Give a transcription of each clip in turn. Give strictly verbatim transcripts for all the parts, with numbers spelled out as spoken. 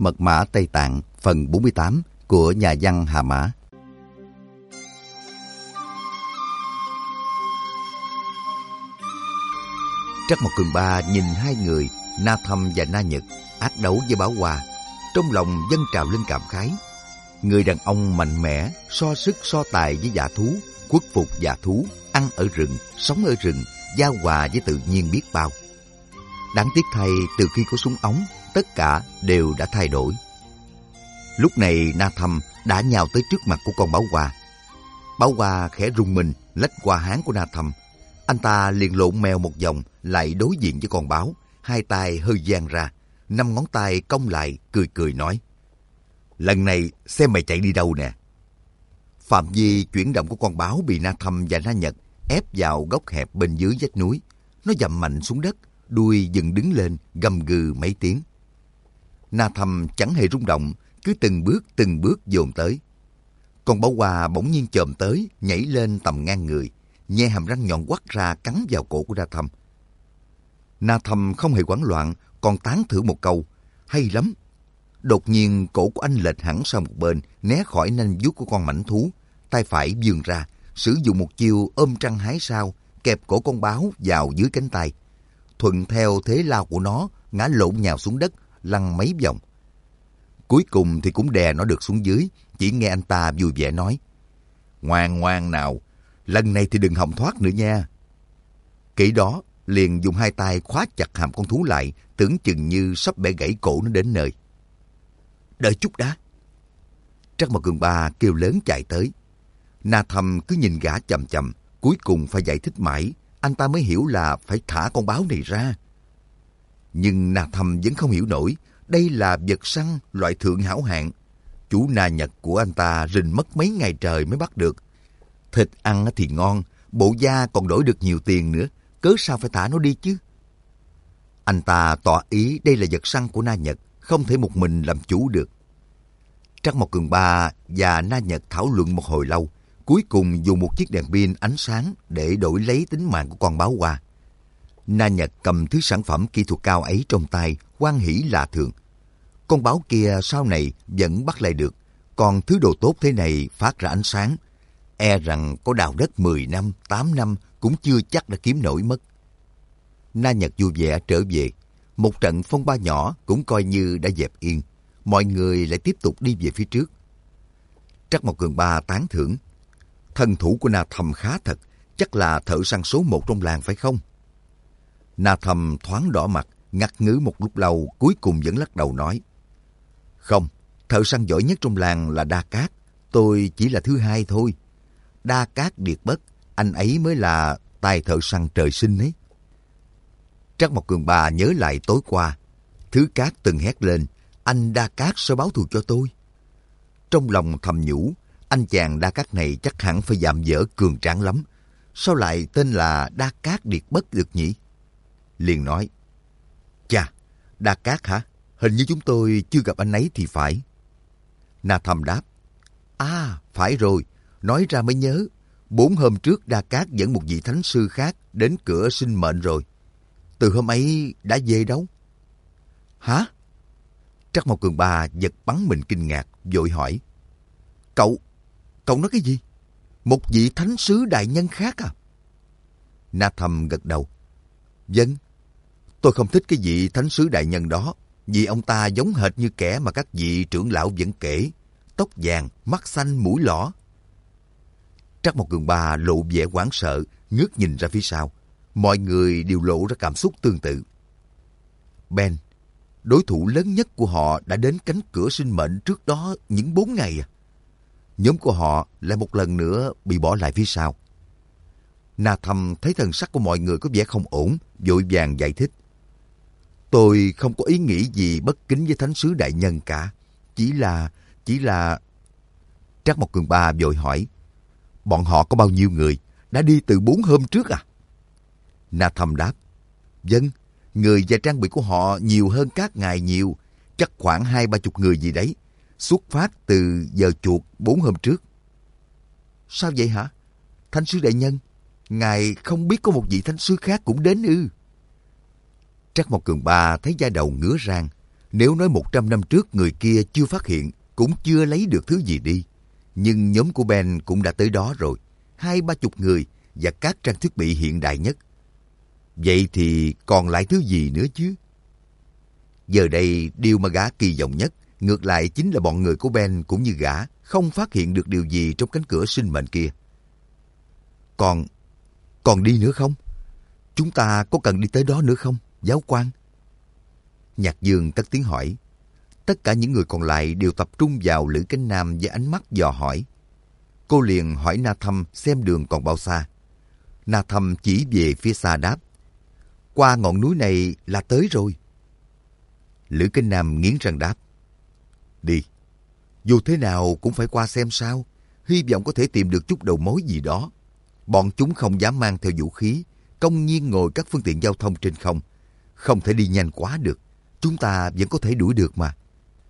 Mật mã Tây Tạng phần bốn mươi tám của nhà văn Hà Mã. Trắc Mộc Cường Ba nhìn hai người Na Thâm và Na Nhật ác đấu với Báo Hoa, trong lòng dâng trào lên cảm khái. Người đàn ông mạnh mẽ, so sức so tài với dã thú, khuất phục dã thú, ăn ở rừng, sống ở rừng, giao hòa với tự nhiên biết bao. Đáng tiếc thay, từ khi có súng ống, tất cả đều đã thay đổi. Lúc này Na Thâm đã nhào tới trước mặt của con Báo Hoa. Báo Hoa khẽ rung mình lách qua háng của Na Thâm. Anh ta liền lộn mèo một vòng, lại đối diện với con báo, hai tay hơi dang ra, năm ngón tay cong lại, cười cười nói: lần này xem mày chạy đi đâu nè. Phạm vi chuyển động của con báo bị Na Thâm và Na Nhật ép vào góc hẹp bên dưới vách núi. Nó dậm mạnh xuống đất, đuôi dựng đứng lên, gầm gừ mấy tiếng. Na Thâm chẳng hề rung động, cứ từng bước từng bước dồn tới. Con Báo Hoa bỗng nhiên chồm tới, nhảy lên tầm ngang người, nhe hàm răng nhọn quắt ra cắn vào cổ của Na Thâm. Na Thâm không hề hoảng loạn, còn tán thưởng một câu: hay lắm. Đột nhiên cổ của anh lệch hẳn sang một bên, né khỏi nanh vuốt của con mãnh thú, tay phải vươn ra, sử dụng một chiêu ôm trăng hái sao, kẹp cổ con báo vào dưới cánh tay. Thuận theo thế lao của nó, ngã lộn nhào xuống đất, lăn mấy vòng. Cuối cùng thì cũng đè nó được xuống dưới, chỉ nghe anh ta vui vẻ nói: ngoan ngoan nào, lần này thì đừng hòng thoát nữa nha. Kỹ đó, liền dùng hai tay khóa chặt hàm con thú lại, tưởng chừng như sắp bẻ gãy cổ nó đến nơi. Đợi chút đã. Trắc Mộc Cường Ba kêu lớn chạy tới. Na Thâm cứ nhìn gã chằm chằm, cuối cùng phải giải thích mãi, anh ta mới hiểu là phải thả con báo này ra. Nhưng Na Thâm vẫn không hiểu nổi, đây là vật săn loại thượng hảo hạng. Chú Na Nhật của anh ta rình mất mấy ngày trời mới bắt được. Thịt ăn thì ngon, bộ da còn đổi được nhiều tiền nữa, cớ sao phải thả nó đi chứ? Anh ta tỏ ý đây là vật săn của Na Nhật, không thể một mình làm chủ được. Trắc Mộc Cường Ba và Na Nhật thảo luận một hồi lâu, cuối cùng dùng một chiếc đèn pin ánh sáng để đổi lấy tính mạng của con Báo Hoa. Na Nhật cầm thứ sản phẩm kỹ thuật cao ấy trong tay, hoan hỉ lạ thường. Con báo kia sau này vẫn bắt lại được, còn thứ đồ tốt thế này phát ra ánh sáng, e rằng có đào đất mười năm, tám năm cũng chưa chắc đã kiếm nổi mất. Na Nhật vui vẻ trở về, một trận phong ba nhỏ cũng coi như đã dẹp yên, mọi người lại tiếp tục đi về phía trước. Trắc Mộc Cường Ba tán thưởng: thân thủ của Na Thâm khá thật, chắc là thợ săn số một trong làng phải không? Na Thâm thoáng đỏ mặt, ngắt ngứ một lúc lâu, cuối cùng vẫn lắc đầu nói: không, thợ săn giỏi nhất trong làng là Đa Cát, tôi chỉ là thứ hai thôi. Đa Cát Điệt Bất, anh ấy mới là tài thợ săn trời sinh ấy. Trắc Mộc Cường Ba nhớ lại tối qua, Thứ Cát từng hét lên: anh Đa Cát sẽ báo thù cho tôi. Trong lòng thầm nhủ, anh chàng Đa Cát này chắc hẳn phải dạm dở cường tráng lắm. Sao lại tên là Đa Cát Điệt Bất được nhỉ? Liền nói: chà, Đa Cát hả? Hình như chúng tôi chưa gặp anh ấy thì phải. Na Thâm đáp: à, phải rồi, nói ra mới nhớ. Bốn hôm trước Đa Cát dẫn một vị thánh sư khác đến cửa xin mệnh rồi. Từ hôm ấy đã về đâu? Hả? Trắc Mộc Cường Ba giật bắn mình kinh ngạc, vội hỏi: Cậu, cậu nói cái gì? Một vị thánh sứ đại nhân khác à? Na Thâm gật đầu: vâng, tôi không thích cái vị thánh sứ đại nhân đó, vì ông ta giống hệt như kẻ mà các vị trưởng lão vẫn kể, tóc vàng, mắt xanh, mũi lõ. Trắc Mộc Cường Ba lộ vẻ hoảng sợ, ngước nhìn ra phía sau. Mọi người đều lộ ra cảm xúc tương tự. Ben, đối thủ lớn nhất của họ đã đến cánh cửa sinh mệnh trước đó những bốn ngày à? Nhóm của họ lại một lần nữa bị bỏ lại phía sau. Na Thâm thấy thần sắc của mọi người có vẻ không ổn, vội vàng giải thích: tôi không có ý nghĩ gì bất kính với thánh sứ đại nhân cả. Chỉ là... chỉ là... Trắc Mộc Cường Ba vội hỏi: bọn họ có bao nhiêu người? Đã đi từ bốn hôm trước à? Na Thâm đáp: vâng, người và trang bị của họ nhiều hơn các ngài nhiều, chắc khoảng hai ba chục người gì đấy, xuất phát từ giờ chuột bốn hôm trước. Sao vậy hả? Thánh sứ đại nhân, ngài không biết có một vị thánh sứ khác cũng đến ư? Trắc Mộc Cường Ba thấy da đầu ngứa rang, Nếu nói một trăm năm trước người kia chưa phát hiện, cũng chưa lấy được thứ gì đi. Nhưng nhóm của Ben cũng đã tới đó rồi. Hai ba chục người và các trang thiết bị hiện đại nhất. Vậy thì còn lại thứ gì nữa chứ? Giờ đây, điều mà gã kỳ vọng nhất, ngược lại chính là bọn người của Ben cũng như gã, không phát hiện được điều gì trong cánh cửa sinh mệnh kia. Còn, còn đi nữa không? Chúng ta có cần đi tới đó nữa không, giáo quan? Nhạc Dương cất tiếng hỏi. Tất cả những người còn lại đều tập trung vào Lữ Cánh Nam với ánh mắt dò hỏi. Cô liền hỏi Na Thâm xem đường còn bao xa. Na Thâm chỉ về phía xa đáp. Qua ngọn núi này là tới rồi. Lữ Cánh Nam nghiến răng đáp. Đi. Dù thế nào cũng phải qua xem sao. Hy vọng có thể tìm được chút đầu mối gì đó. Bọn chúng không dám mang theo vũ khí, công nhiên ngồi các phương tiện giao thông trên không. Không thể đi nhanh quá được. Chúng ta vẫn có thể đuổi được mà.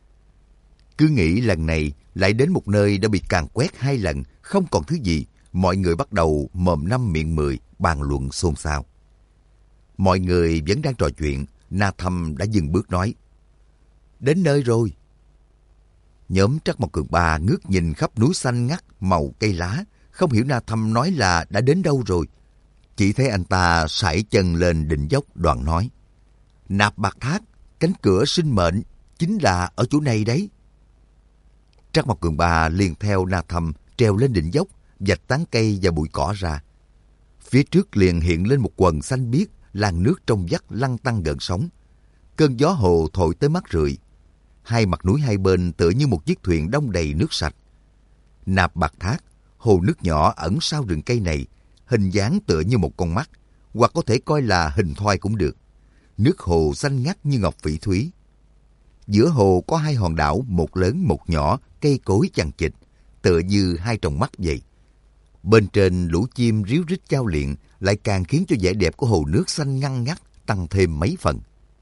Cứ nghĩ lần này lại đến một nơi đã bị càn quét hai lần, không còn thứ gì. Mọi người bắt đầu mồm năm miệng mười, bàn luận xôn xao. Mọi người vẫn đang trò chuyện, Na Thâm đã dừng bước nói. Đến nơi rồi. Nhóm Trắc Mộc Cường Ba ngước nhìn khắp núi xanh ngắt màu cây lá, không hiểu Na Thâm nói là đã đến đâu rồi. Chỉ thấy anh ta sải chân lên đỉnh dốc đoạn nói. Nạp Bạc Thác, cánh cửa sinh mệnh, chính là ở chỗ này đấy. Trắc Mộc Cường Ba liền theo Na Thâm treo lên đỉnh dốc, vạch tán cây và bụi cỏ ra. Phía trước liền hiện lên một quần xanh biếc, làn nước trong vắt lăn tăn gợn sóng. Cơn gió hồ thổi tới mắt rượi. Hai mặt núi hai bên tựa như một chiếc thuyền đong đầy nước sạch. Nạp Bạc Thác, hồ nước nhỏ ẩn sau rừng cây này, hình dáng tựa như một con mắt, hoặc có thể coi là hình thoi cũng được. Nước hồ xanh ngắt như ngọc phỉ thúy. Giữa hồ có hai hòn đảo, một lớn một nhỏ, cây cối chằng chịt, tựa như hai tròng mắt vậy. Bên trên lũ chim ríu rít chao liệng lại càng khiến cho vẻ đẹp của hồ nước xanh ngăn ngắt tăng thêm mấy phần.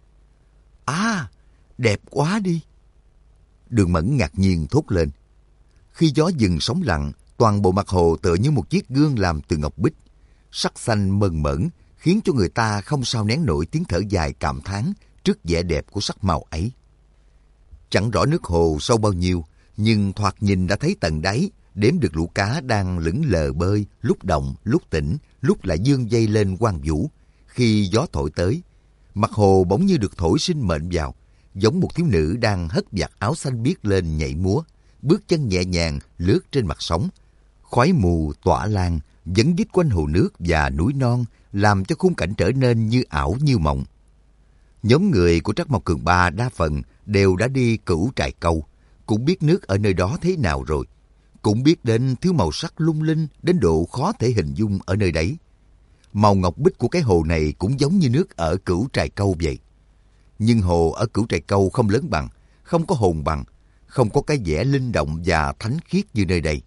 À, đẹp quá đi! Đường Mẫn ngạc nhiên thốt lên. Khi gió dừng sóng lặng, toàn bộ mặt hồ tựa như một chiếc gương làm từ ngọc bích. Sắc xanh mơn mởn khiến cho người ta không sao nén nổi tiếng thở dài cảm thán trước vẻ đẹp của sắc màu ấy. Chẳng rõ nước hồ sâu bao nhiêu, nhưng thoạt nhìn đã thấy tận đáy, đếm được lũ cá đang lững lờ bơi, lúc động, lúc tỉnh, lúc lại dương dây lên quang vũ. Khi gió thổi tới, mặt hồ bỗng như được thổi sinh mệnh vào, giống một thiếu nữ đang hất vạt áo xanh biếc lên nhảy múa, bước chân nhẹ nhàng lướt trên mặt sóng. Khói mù tỏa lan, vẫn vít quanh hồ nước và núi non, làm cho khung cảnh trở nên như ảo như mộng. Nhóm người của Trắc Mộc Cường Ba đa phần đều đã đi Cửu Trại Câu, cũng biết nước ở nơi đó thế nào rồi, cũng biết đến thứ màu sắc lung linh đến độ khó thể hình dung ở nơi đấy. Màu ngọc bích của cái hồ này cũng giống như nước ở Cửu Trại Câu vậy. Nhưng hồ ở Cửu Trại Câu không lớn bằng, không có hồn bằng, không có cái vẻ linh động và thánh khiết như nơi đây.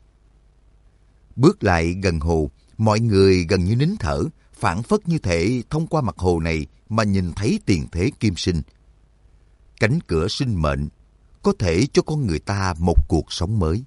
Bước lại gần hồ, mọi người gần như nín thở, phảng phất như thể thông qua mặt hồ này mà nhìn thấy tiền thế kim sinh. Cánh cửa sinh mệnh có thể cho con người ta một cuộc sống mới.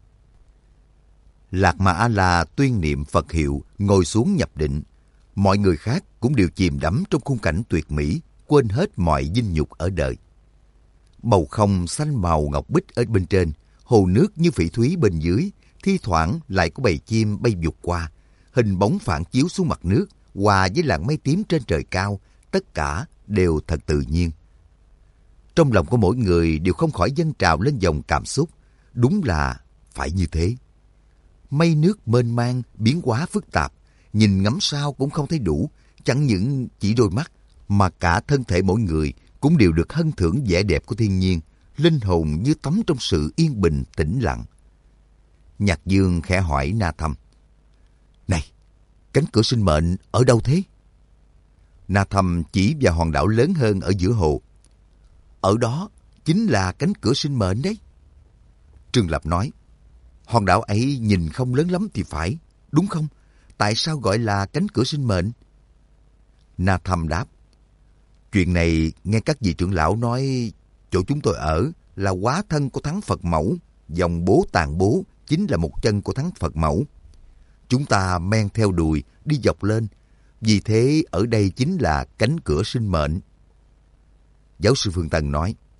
Lạc Ma A-la tuyên niệm Phật hiệu, ngồi xuống nhập định. Mọi người khác cũng đều chìm đắm trong khung cảnh tuyệt mỹ, quên hết mọi vinh nhục ở đời. Bầu không xanh màu ngọc bích ở bên trên, hồ nước như phỉ thúy bên dưới, thi thoảng lại có bầy chim bay vụt qua, hình bóng phản chiếu xuống mặt nước, hòa với làn mây tím trên trời cao, tất cả đều thật tự nhiên. Trong lòng của mỗi người đều không khỏi dâng trào lên dòng cảm xúc, đúng là phải như thế. Mây nước mênh mang, biến hóa phức tạp, nhìn ngắm sao cũng không thấy đủ, chẳng những chỉ đôi mắt, mà cả thân thể mỗi người cũng đều được hân thưởng vẻ đẹp của thiên nhiên, linh hồn như tắm trong sự yên bình tĩnh lặng. Nhạc Dương khẽ hỏi Na Thâm. Này, cánh cửa sinh mệnh ở đâu thế? Na Thâm chỉ vào hòn đảo lớn hơn ở giữa hồ. Ở đó chính là cánh cửa sinh mệnh đấy. Trương Lập nói. Hòn đảo ấy nhìn không lớn lắm thì phải, đúng không? Tại sao gọi là cánh cửa sinh mệnh? Na Thâm đáp. Chuyện này nghe các vị trưởng lão nói chỗ chúng tôi ở là hóa thân của Thắng Phật Mẫu, dòng bố Tàn Bố chính là một chân của Thắng Phật Mẫu. Chúng ta men theo đùi đi dọc lên, vì thế ở đây chính là cánh cửa sinh mệnh. Giáo sư Phương Tân nói,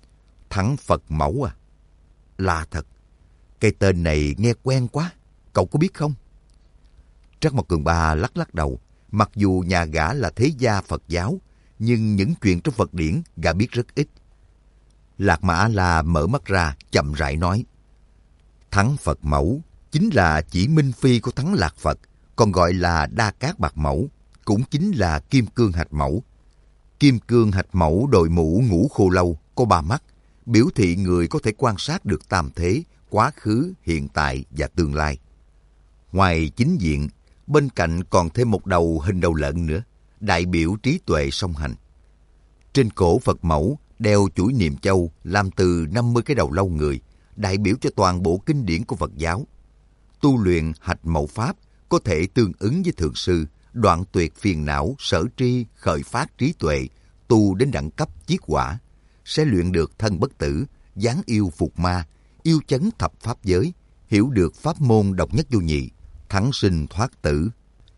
Thắng Phật Mẫu à? Lạ thật. Cái tên này nghe quen quá. Cậu có biết không? Trắc Mộc Cường Ba lắc lắc đầu. Mặc dù nhà gã là thế gia Phật giáo, nhưng những chuyện trong Phật điển gã biết rất ít. Lạc Mà A-la mở mắt ra, chậm rãi nói. Thắng Phật Mẫu chính là chỉ Minh Phi của Thắng Lạc Phật, còn gọi là Đa Cát Bạc Mẫu, cũng chính là Kim Cương Hạch Mẫu. Kim Cương Hạch Mẫu đội mũ ngũ khô lâu, có ba mắt, biểu thị người có thể quan sát được tam thế, quá khứ, hiện tại và tương lai. Ngoài chính diện, bên cạnh còn thêm một đầu hình đầu lợn nữa, đại biểu trí tuệ song hành. Trên cổ Phật Mẫu đeo chuỗi niệm châu làm từ năm mươi cái đầu lâu người, đại biểu cho toàn bộ kinh điển của Phật giáo. Tu luyện Hạch Mẫu Pháp có thể tương ứng với Thượng Sư, đoạn tuyệt phiền não, sở tri, khởi phát trí tuệ, tu đến đẳng cấp chiết quả, sẽ luyện được thân bất tử, giáng yêu phục ma, yêu chấn thập pháp giới, hiểu được pháp môn độc nhất vô nhị, thắng sinh thoát tử.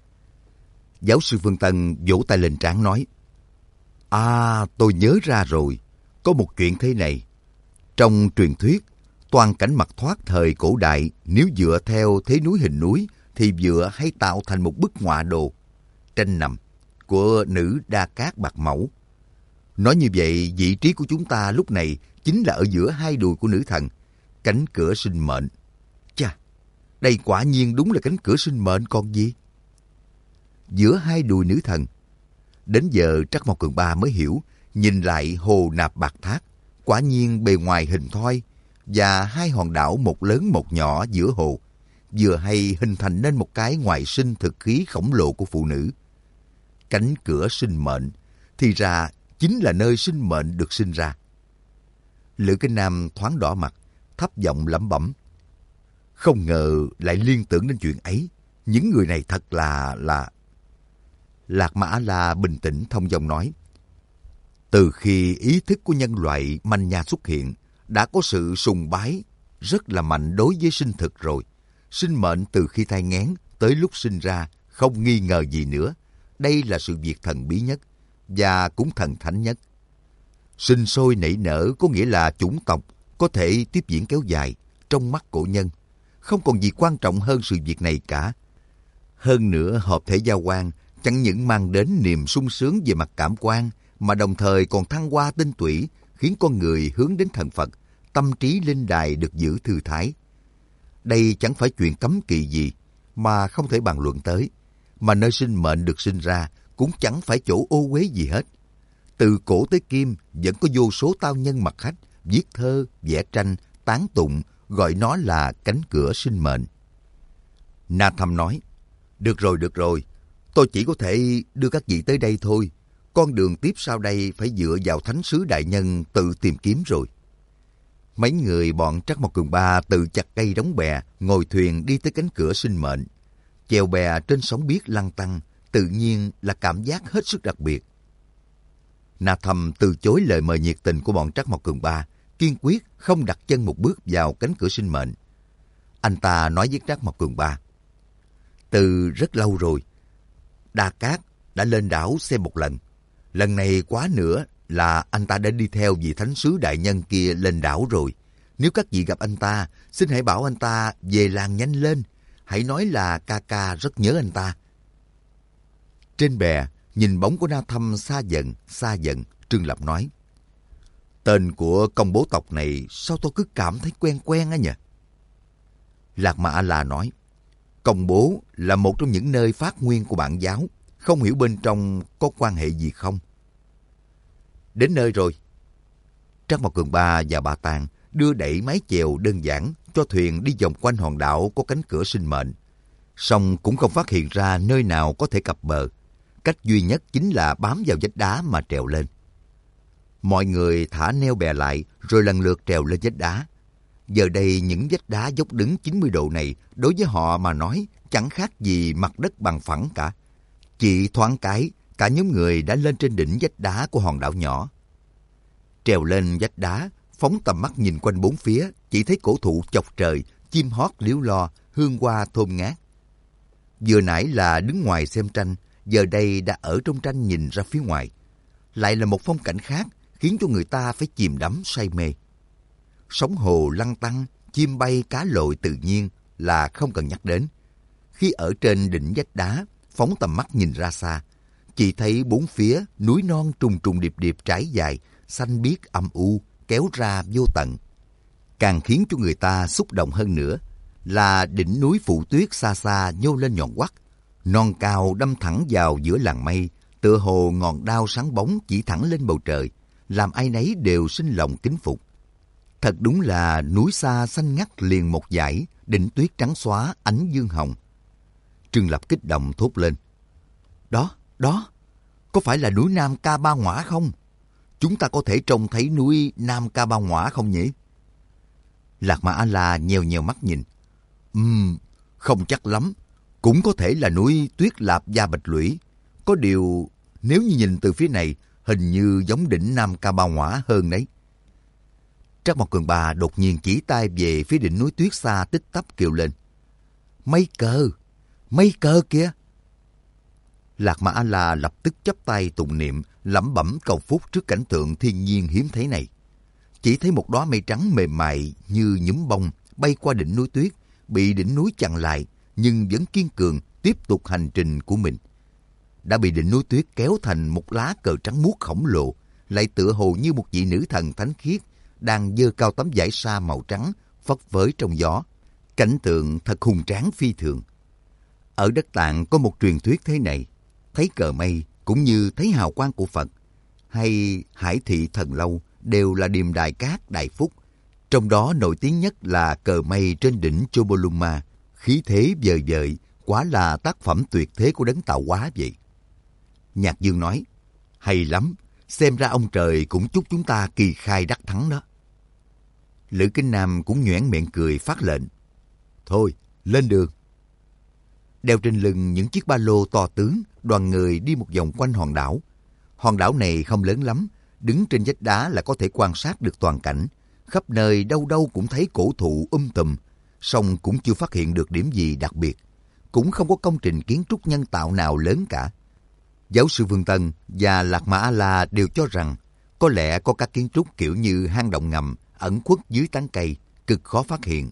Giáo sư Phương Tân vỗ tay lên trán nói, À, tôi nhớ ra rồi, có một chuyện thế này. Trong truyền thuyết, toàn cảnh mặt thoát thời cổ đại nếu dựa theo thế núi hình núi thì dựa hay tạo thành một bức họa đồ, tranh nằm, của nữ Đa Cát Bạc Mẫu. Nói như vậy, vị trí của chúng ta lúc này chính là ở giữa hai đùi của nữ thần, cánh cửa sinh mệnh. Chà, đây quả nhiên đúng là cánh cửa sinh mệnh còn gì. Giữa hai đùi nữ thần. Đến giờ Trắc Mộc Cường Ba mới hiểu, nhìn lại hồ nạp bạc thác, quả nhiên bề ngoài hình thoi, và hai hòn đảo một lớn một nhỏ giữa hồ, vừa hay hình thành nên một cái ngoại sinh thực khí khổng lồ của phụ nữ. Cánh cửa sinh mệnh, thì ra chính là nơi sinh mệnh được sinh ra. Lữ Kinh Nam thoáng đỏ mặt, thấp giọng lẩm bẩm. Không ngờ lại liên tưởng đến chuyện ấy. Những người này thật là... là... Lạc Mà A-la bình tĩnh thông dong nói. Từ khi ý thức của nhân loại manh nha xuất hiện, đã có sự sùng bái rất là mạnh đối với sinh thực rồi. Sinh mệnh từ khi thai nghén tới lúc sinh ra không nghi ngờ gì nữa. Đây là sự việc thần bí nhất và cũng thần thánh nhất. Sinh sôi nảy nở có nghĩa là chủng tộc có thể tiếp diễn kéo dài. Trong mắt cổ nhân, không còn gì quan trọng hơn sự việc này cả. Hơn nữa, hợp thể giao quan chẳng những mang đến niềm sung sướng về mặt cảm quan, mà đồng thời còn thăng hoa tinh tủy, khiến con người hướng đến thần Phật, tâm trí linh đài được giữ thư thái. Đây chẳng phải chuyện cấm kỵ gì mà không thể bàn luận tới, mà nơi sinh mệnh được sinh ra cũng chẳng phải chỗ ô uế gì hết. Từ cổ tới kim vẫn có vô số tao nhân mặt khách viết thơ, vẽ tranh, tán tụng, gọi nó là cánh cửa sinh mệnh. Na Thâm nói, được rồi, được rồi, tôi chỉ có thể đưa các vị tới đây thôi. Con đường tiếp sau đây phải dựa vào thánh sứ đại nhân tự tìm kiếm rồi. Mấy người bọn Trắc Mộc Cường Ba tự chặt cây đóng bè, ngồi thuyền đi tới cánh cửa sinh mệnh. Chèo bè trên sóng biếc lăn tăn, tự nhiên là cảm giác hết sức đặc biệt. Na Thâm từ chối lời mời nhiệt tình của bọn Trắc Mộc Cường Ba, kiên quyết không đặt chân một bước vào cánh cửa sinh mệnh. Anh ta nói với Trắc Mộc Cường Ba, từ rất lâu rồi, Đa Cát đã lên đảo xem một lần. Lần này quá nữa là anh ta đã đi theo vị thánh sứ đại nhân kia lên đảo rồi. Nếu các vị gặp anh ta, xin hãy bảo anh ta về làng nhanh lên. Hãy nói là ca ca rất nhớ anh ta. Trên bè, nhìn bóng của Na Thâm xa dần, xa dần, Trương Lập nói, tên của công bố tộc này sao tôi cứ cảm thấy quen quen á nhỉ? Lạc Mà A-la nói, công bố là một trong những nơi phát nguyên của bản giáo, không hiểu bên trong có quan hệ gì không. Đến nơi rồi. Trắc Mộc Cường Ba và Ba Tàng đưa đẩy mái chèo đơn giản cho thuyền đi vòng quanh hòn đảo có cánh cửa sinh mệnh. Song cũng không phát hiện ra nơi nào có thể cập bờ. Cách duy nhất chính là bám vào vách đá mà trèo lên. Mọi người thả neo bè lại rồi lần lượt trèo lên vách đá. Giờ đây những vách đá dốc đứng chín mươi độ này đối với họ mà nói chẳng khác gì mặt đất bằng phẳng cả. Chỉ thoáng cái, cả nhóm người đã lên trên đỉnh vách đá của hòn đảo nhỏ. Trèo lên vách đá, phóng tầm mắt nhìn quanh bốn phía, chỉ thấy cổ thụ chọc trời, chim hót líu lo, hương hoa thơm ngát. Vừa nãy là đứng ngoài xem tranh, giờ đây đã ở trong tranh nhìn ra phía ngoài. Lại là một phong cảnh khác, khiến cho người ta phải chìm đắm say mê. sóng hồ lăn tăn, chim bay cá lội tự nhiên là không cần nhắc đến. Khi ở trên đỉnh vách đá, phóng tầm mắt nhìn ra xa, chỉ thấy bốn phía núi non trùng trùng điệp điệp trải dài, xanh biếc âm u, kéo ra vô tận. Càng khiến cho người ta xúc động hơn nữa là đỉnh núi phủ tuyết xa xa nhô lên nhọn hoắt, non cao đâm thẳng vào giữa làn mây, tựa hồ ngọn đao sáng bóng chỉ thẳng lên bầu trời, làm ai nấy đều sinh lòng kính phục. Thật đúng là núi xa xanh ngắt liền một dải, đỉnh tuyết trắng xóa ánh dương hồng. Trương Lập kích động thốt lên: Đó, đó, có phải là núi Nam Ca Ba Ngõa không? Chúng ta có thể trông thấy núi Nam Ca Ba Ngõa không nhỉ? Lạc Mà A-la nheo nheo mắt nhìn. Ừm, không chắc lắm. Cũng có thể là núi Tuyết Lạp Gia Bạch Lũy. Có điều, nếu như nhìn từ phía này, hình như giống đỉnh Nam Ca Ba Ngõa hơn đấy. Trác Mộc Cường Ba đột nhiên chỉ tay về phía đỉnh núi tuyết xa tích tắp kêu lên: Mây cờ! Mây cờ kìa! Lạc Mà A-la lập tức chắp tay tụng niệm, lẩm bẩm cầu phúc trước cảnh tượng thiên nhiên hiếm thấy này. Chỉ thấy một đóa mây trắng mềm mại như nhúm bông bay qua đỉnh núi tuyết, bị đỉnh núi chặn lại nhưng vẫn kiên cường tiếp tục hành trình của mình. Đã bị đỉnh núi tuyết kéo thành một lá cờ trắng muốt khổng lồ, lại tựa hồ như một vị nữ thần thánh khiết đang giơ cao tấm vải sa màu trắng phất phới trong gió. Cảnh tượng thật hùng tráng phi thường. Ở đất Tạng có một truyền thuyết thế này: thấy cờ mây cũng như thấy hào quang của Phật, hay Hải Thị Thần Lâu đều là điềm đài cát đại phúc. Trong đó nổi tiếng nhất là cờ mây trên đỉnh Chomolungma, khí thế vời vợi, quả là tác phẩm tuyệt thế của đấng tạo hóa vậy. Nhạc Dương nói: hay lắm, xem ra ông trời cũng chúc chúng ta kỳ khai đắc thắng đó. Lữ Kinh Nam cũng nhoẻn miệng cười phát lệnh: thôi, lên đường. Đeo trên lưng những chiếc ba lô to tướng, đoàn người đi một vòng quanh hòn đảo. Hòn đảo này không lớn lắm, đứng trên vách đá là có thể quan sát được toàn cảnh. Khắp nơi đâu đâu cũng thấy cổ thụ um tùm, song cũng chưa phát hiện được điểm gì đặc biệt. Cũng không có công trình kiến trúc nhân tạo nào lớn cả. Giáo sư Vương Tân và Lạc Mà A-la đều cho rằng có lẽ có các kiến trúc kiểu như hang động ngầm ẩn khuất dưới tán cây, cực khó phát hiện.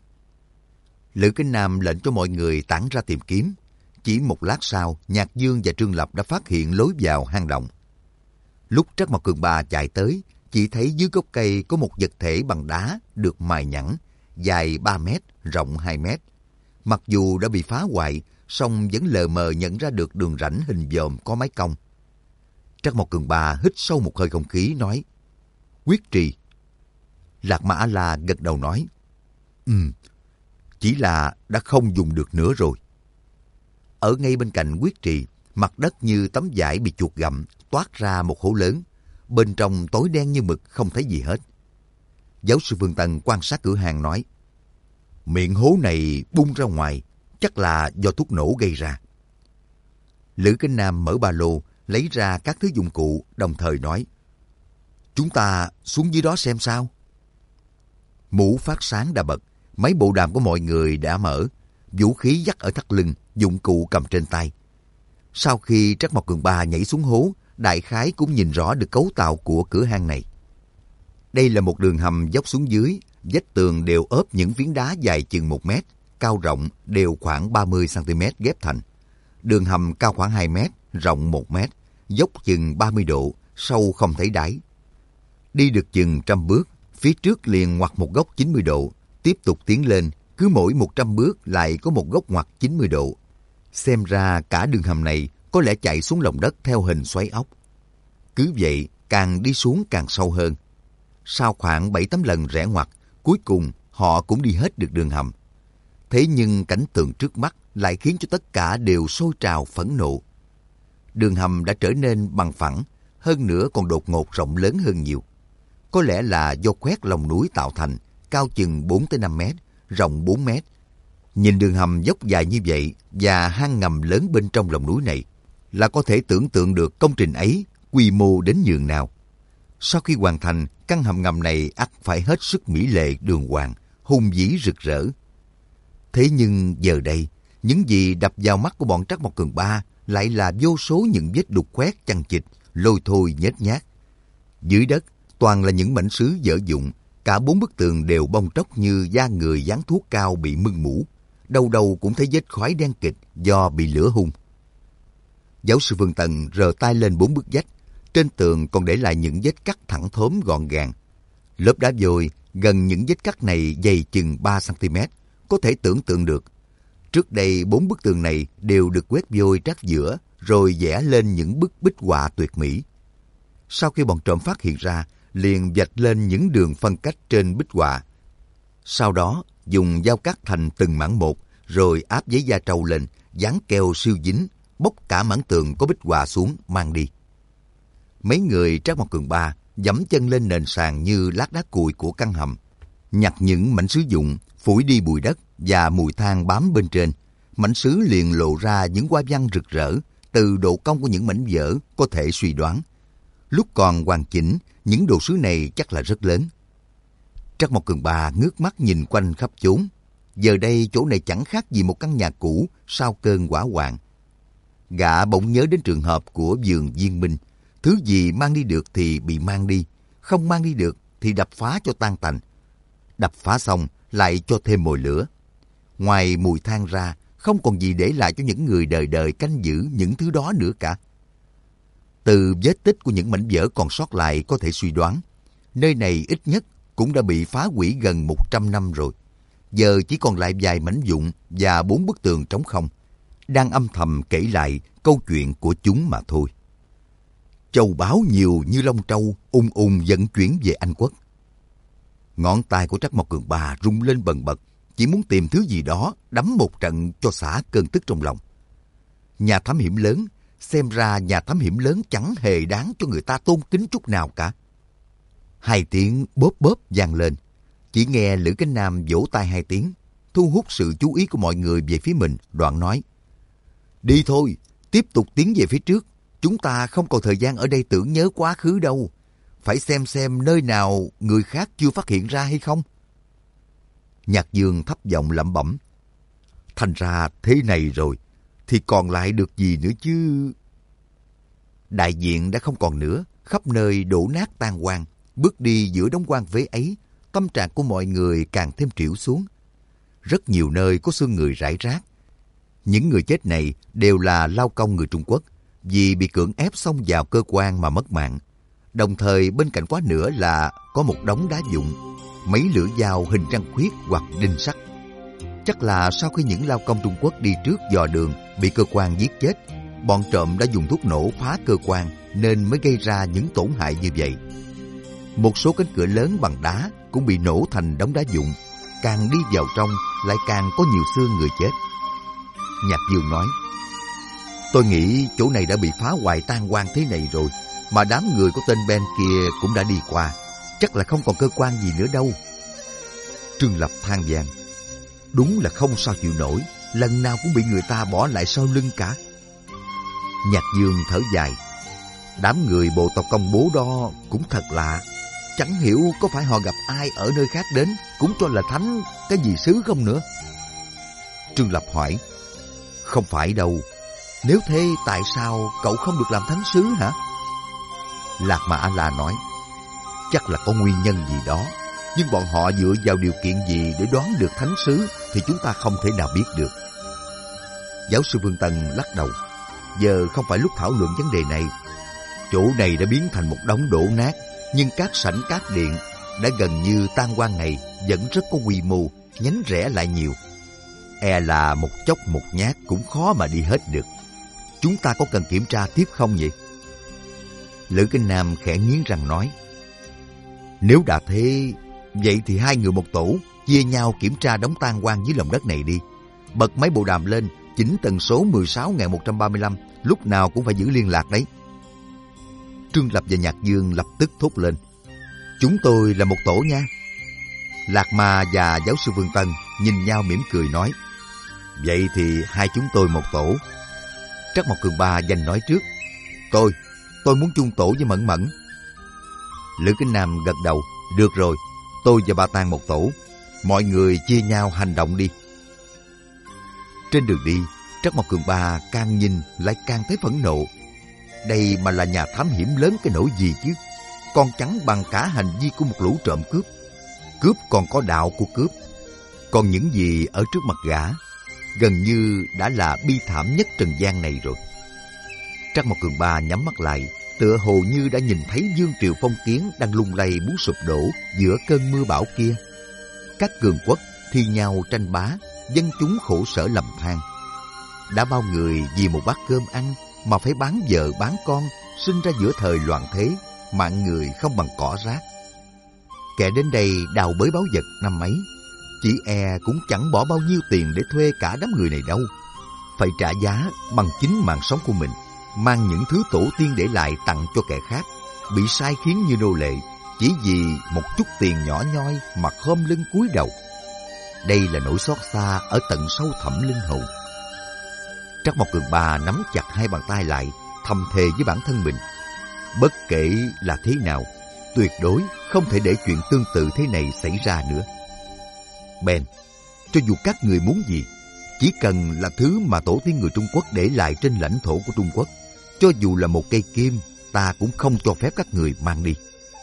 Lữ Kinh Nam lệnh cho mọi người tản ra tìm kiếm. Chỉ một lát sau, Nhạc Dương và Trương Lập đã phát hiện lối vào hang động. Lúc Trác Mộc Cường Ba chạy tới, chỉ thấy dưới gốc cây có một vật thể bằng đá được mài nhẵn, dài ba mét, rộng hai mét. Mặc dù đã bị phá hoại, song vẫn lờ mờ nhận ra được đường rãnh hình dòm có mái cong. Trác Mộc Cường Ba hít sâu một hơi không khí nói: Quyết trì. Lạc Mà A-la gật đầu nói: Ừm, chỉ là đã không dùng được nữa rồi. Ở ngay bên cạnh quyết trì, mặt đất như tấm vải bị chuột gặm, toát ra một hố lớn. Bên trong tối đen như mực, không thấy gì hết. Giáo sư Vương Tân quan sát cửa hàng nói: miệng hố này bung ra ngoài, chắc là do thuốc nổ gây ra. Lữ Kinh Nam mở ba lô, lấy ra các thứ dụng cụ, đồng thời nói: chúng ta xuống dưới đó xem sao. Mũ phát sáng đã bật, máy bộ đàm của mọi người đã mở, vũ khí dắt ở thắt lưng, dụng cụ cầm trên tay. Sau khi Trác Mộc Cường Ba nhảy xuống hố, đại khái cũng nhìn rõ được cấu tạo của cửa hang này. Đây là một đường hầm dốc xuống dưới, vách tường đều ốp những phiến đá dài chừng một mét, cao rộng đều khoảng ba mươi xăng-ti-mét ghép thành. Đường hầm cao khoảng hai mét, rộng một mét, dốc chừng ba mươi độ, sâu không thấy đáy. Đi được chừng trăm bước, phía trước liền ngoặt một góc chín mươi độ, tiếp tục tiến lên, cứ mỗi một trăm bước lại có một góc ngoặt chín mươi độ. Xem ra cả đường hầm này có lẽ chạy xuống lòng đất theo hình xoáy ốc. Cứ vậy, càng đi xuống càng sâu hơn. Sau khoảng bảy tám lần rẽ ngoặt, cuối cùng họ cũng đi hết được đường hầm. Thế nhưng cảnh tượng trước mắt lại khiến cho tất cả đều sôi trào phẫn nộ. Đường hầm đã trở nên bằng phẳng, hơn nữa còn đột ngột rộng lớn hơn nhiều. Có lẽ là do khoét lòng núi tạo thành, cao chừng bốn tới năm mét, rộng bốn mét. Nhìn đường hầm dốc dài như vậy và hang ngầm lớn bên trong lòng núi này, là có thể tưởng tượng được công trình ấy quy mô đến nhường nào. Sau khi hoàn thành, căn hầm ngầm này ắt phải hết sức mỹ lệ đường hoàng, hùng vĩ rực rỡ. Thế nhưng giờ đây, những gì đập vào mắt của bọn Trác Mộc Cường Ba lại là vô số những vết đục khoét chằng chịt, lôi thôi nhếch nhác. Dưới đất toàn là những mảnh sứ dở dụng, Cả bốn bức tường đều bong tróc như da người dán thuốc cao bị mưng mủ. Đâu đâu cũng thấy vết khói đen kịt do bị lửa hung. Giáo sư Vương Tần rờ tay lên bốn bức vách. Trên tường còn để lại những vết cắt thẳng thớm gọn gàng. Lớp đá vôi gần những vết cắt này dày chừng ba xăng-ti-mét. Có thể tưởng tượng được. Trước đây bốn bức tường này đều được quét vôi trát giữa rồi vẽ lên những bức bích họa tuyệt mỹ. Sau khi bọn trộm phát hiện ra, liền vạch lên những đường phân cách trên bích họa. Sau đó dùng dao cắt thành từng mảng một, rồi áp giấy da trâu lên, dán keo siêu dính, bóc cả mảng tường có bích họa xuống mang đi. Mấy người Trác Mộc Cường Ba giẫm chân lên nền sàn như lát đá cuội của căn hầm, nhặt những mảnh sứ dụng, phủi đi bụi đất và mùi than bám bên trên. Mảnh sứ liền lộ ra những hoa văn rực rỡ. Từ độ cong của những mảnh vỡ có thể suy đoán, lúc còn hoàn chỉnh, những đồ sứ này chắc là rất lớn. Trác Mộc Cường Ba ngước mắt nhìn quanh khắp chốn. Giờ đây chỗ này chẳng khác gì một căn nhà cũ sau cơn hỏa hoạn. Gã bỗng nhớ đến trường hợp của vườn Viên Minh. Thứ gì mang đi được thì bị mang đi, không mang đi được thì đập phá cho tan tành. Đập phá xong lại cho thêm mồi lửa. Ngoài mùi than ra, không còn gì để lại cho những người đời đời canh giữ những thứ đó nữa cả. Từ vết tích của những mảnh vỡ còn sót lại có thể suy đoán, nơi này ít nhất cũng đã bị phá hủy gần một trăm năm rồi. Giờ chỉ còn lại vài mảnh vụn và bốn bức tường trống không, đang âm thầm kể lại câu chuyện của chúng mà thôi. Châu báu nhiều như lông trâu ung ung vận chuyển về Anh Quốc. Ngón tay của Trác Mộc Cường Ba rung lên bần bật, chỉ muốn tìm thứ gì đó đấm một trận cho xả cơn tức trong lòng. Nhà thám hiểm lớn, xem ra nhà thám hiểm lớn chẳng hề đáng cho người ta tôn kính chút nào cả. Hai tiếng bóp bóp vang lên, chỉ nghe Lữ Cánh Nam vỗ tay hai tiếng, thu hút sự chú ý của mọi người về phía mình, đoạn nói: Đi thôi, tiếp tục tiến về phía trước. Chúng ta không còn thời gian ở đây tưởng nhớ quá khứ đâu. Phải xem xem nơi nào người khác chưa phát hiện ra hay không. Nhạc Dương thấp giọng lẩm bẩm: Thành ra thế này rồi, thì còn lại được gì nữa chứ? Đại diện đã không còn nữa, khắp nơi đổ nát tan hoang. Bước đi giữa đống hoang phế ấy, tâm trạng của mọi người càng thêm trĩu xuống. Rất nhiều nơi có xương người rải rác. Những người chết này đều là lao công người Trung Quốc, vì bị cưỡng ép xông vào cơ quan mà mất mạng. Đồng thời bên cạnh quá nữa là có một đống đá vụn, mấy lưỡi dao hình răng khuyết hoặc đinh sắt. Chắc là sau khi những lao công Trung Quốc đi trước dò đường bị cơ quan giết chết, bọn trộm đã dùng thuốc nổ phá cơ quan nên mới gây ra những tổn hại như vậy. Một số cánh cửa lớn bằng đá cũng bị nổ thành đống đá vụn, càng đi vào trong lại càng có nhiều xương người chết. Nhạc Dương nói: Tôi nghĩ chỗ này đã bị phá hoại tan hoang thế này rồi, mà đám người của tên Ben kia cũng đã đi qua, chắc là không còn cơ quan gì nữa đâu. Trương Lập than vãn: Đúng là không sao chịu nổi, lần nào cũng bị người ta bỏ lại sau lưng cả. Nhạc Dương thở dài: Đám người bộ tộc Công Bố đó cũng thật lạ, chẳng hiểu có phải họ gặp ai ở nơi khác đến cũng cho là thánh cái gì xứ không nữa. Trương Lập hỏi: Không phải đâu, nếu thế tại sao cậu không được làm thánh sứ hả? Lạc Mà A-la nói: Chắc là có nguyên nhân gì đó, nhưng bọn họ dựa vào điều kiện gì để đoán được thánh sứ thì chúng ta không thể nào biết được. Giáo sư Vương Tân lắc đầu: Giờ không phải lúc thảo luận vấn đề này. Chỗ này đã biến thành một đống đổ nát, nhưng các sảnh các điện đã gần như tan hoang này vẫn rất có quy mô, nhánh rẽ lại nhiều. E là một chốc một nhát cũng khó mà đi hết được. Chúng ta có cần kiểm tra tiếp không vậy? Lữ Kinh Nam khẽ nghiến răng nói: Nếu đã thế, vậy thì hai người một tổ, chia nhau kiểm tra đống tan hoang dưới lòng đất này đi. Bật máy bộ đàm lên, chỉnh tần số mười sáu nghìn một trăm ba mươi lăm, lúc nào cũng phải giữ liên lạc đấy. Trương Lập và Nhạc Dương lập tức thốt lên: Chúng tôi là một tổ nha. Lạc Ma và giáo sư Vương Tân nhìn nhau mỉm cười nói: Vậy thì hai chúng tôi một tổ. Trác Mộc Cường Ba giành nói trước: Tôi, tôi muốn chung tổ với Mẫn Mẫn. Lữ Kính Nam gật đầu: Được rồi, tôi và Ba Tàng một tổ. Mọi người chia nhau hành động đi. Trên đường đi, Trác Mộc Cường Ba càng nhìn lại càng thấy phẫn nộ. Đây mà là nhà thám hiểm lớn cái nỗi gì chứ, còn chẳng bằng cả hành vi của một lũ trộm cướp. Cướp còn có đạo của cướp. Còn những gì ở trước mặt gã gần như đã là bi thảm nhất trần gian này rồi. Trắc Mộc Cường Ba nhắm mắt lại, tựa hồ như đã nhìn thấy vương triều phong kiến đang lung lay muốn sụp đổ giữa cơn mưa bão kia. Các cường quốc thi nhau tranh bá, dân chúng khổ sở lầm than. Đã bao người vì một bát cơm ăn mà phải bán vợ bán con, sinh ra giữa thời loạn thế, mạng người không bằng cỏ rác. Kẻ đến đây đào bới báu vật năm ấy, chỉ e cũng chẳng bỏ bao nhiêu tiền để thuê cả đám người này đâu. Phải trả giá bằng chính mạng sống của mình, mang những thứ tổ tiên để lại tặng cho kẻ khác, bị sai khiến như nô lệ, chỉ vì một chút tiền nhỏ nhoi mà khom lưng cúi đầu. Đây là nỗi xót xa ở tận sâu thẳm linh hồn. Trắc Mộc Cường Ba nắm chặt hai bàn tay lại, thầm thề với bản thân mình. Bất kể là thế nào, tuyệt đối không thể để chuyện tương tự thế này xảy ra nữa. Bèn, cho dù các người muốn gì, chỉ cần là thứ mà tổ tiên người Trung Quốc để lại trên lãnh thổ của Trung Quốc, cho dù là một cây kim, ta cũng không cho phép các người mang đi.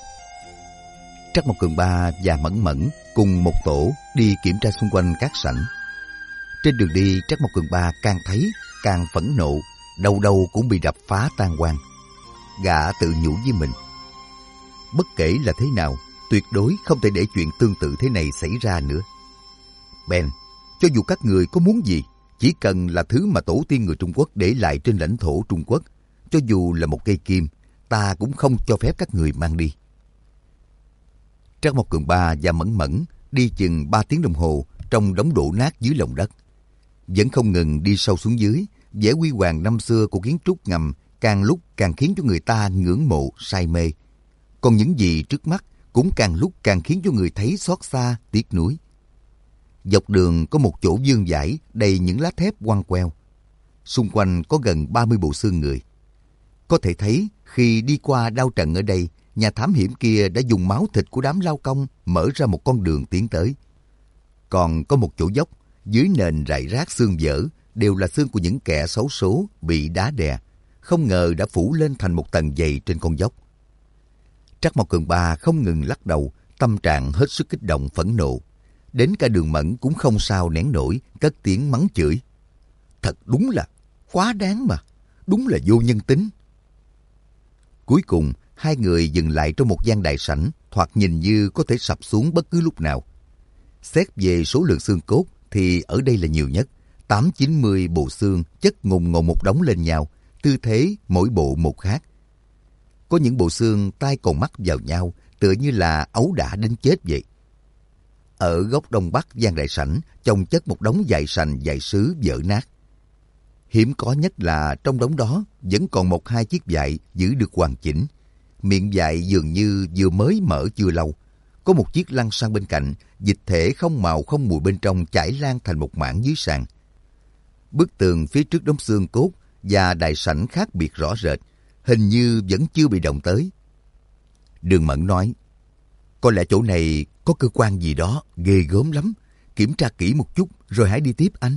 Trắc Mộc Cường Ba và Mẫn Mẫn cùng một tổ đi kiểm tra xung quanh các sảnh. Trên đường đi, Trắc Mộc Cường Ba càng thấy càng phẫn nộ, đầu đầu cũng bị đập phá tan hoang. Gã tự nhủ với mình, bất kể là thế nào, tuyệt đối không thể để chuyện tương tự thế này xảy ra nữa. Bèn, cho dù các người có muốn gì, chỉ cần là thứ mà tổ tiên người Trung Quốc để lại trên lãnh thổ Trung Quốc, cho dù là một cây kim, ta cũng không cho phép các người mang đi. Trắc Mộc Cường Ba và Mẫn Mẫn đi chừng ba tiếng đồng hồ trong đống đổ nát dưới lòng đất. Vẫn không ngừng đi sâu xuống dưới, vẻ huy hoàng năm xưa của kiến trúc ngầm càng lúc càng khiến cho người ta ngưỡng mộ, say mê. Còn những gì trước mắt cũng càng lúc càng khiến cho người thấy xót xa, tiếc nuối. Dọc đường có một chỗ vương vãi đầy những lá thép quăng queo. Xung quanh có gần ba mươi bộ xương người. Có thể thấy khi đi qua đao trận ở đây, nhà thám hiểm kia đã dùng máu thịt của đám lao công mở ra một con đường tiến tới. Còn có một chỗ dốc, dưới nền rải rác xương vỡ đều là xương của những kẻ xấu số bị đá đè, không ngờ đã phủ lên thành một tầng dày trên con dốc. Trắc Mộc Cường Ba không ngừng lắc đầu, tâm trạng hết sức kích động phẫn nộ. Đến cả Đường Mẫn cũng không sao nén nổi, cất tiếng mắng chửi. Thật đúng là quá đáng mà, đúng là vô nhân tính. Cuối cùng, hai người dừng lại trong một gian đại sảnh, thoạt nhìn như có thể sập xuống bất cứ lúc nào. Xét về số lượng xương cốt thì ở đây là nhiều nhất, tám chín mươi bộ xương chất ngùng ngồn một đống lên nhau, tư thế mỗi bộ một khác. Có những bộ xương tay còn mắc vào nhau, tựa như là ấu đả đến chết vậy. Ở góc đông bắc gian đại sảnh chồng chất một đống dại sành dại sứ vỡ nát. Hiếm có nhất là trong đống đó vẫn còn một hai chiếc dại giữ được hoàn chỉnh. Miệng dại dường như vừa mới mở chưa lâu. Có một chiếc lăn sang bên cạnh, dịch thể không màu không mùi bên trong chảy lan thành một mảng dưới sàn. Bức tường phía trước đống xương cốt và đại sảnh khác biệt rõ rệt, hình như vẫn chưa bị động tới. Đường Mẫn nói, có lẽ chỗ này có cơ quan gì đó ghê gớm lắm, kiểm tra kỹ một chút rồi hãy đi tiếp anh.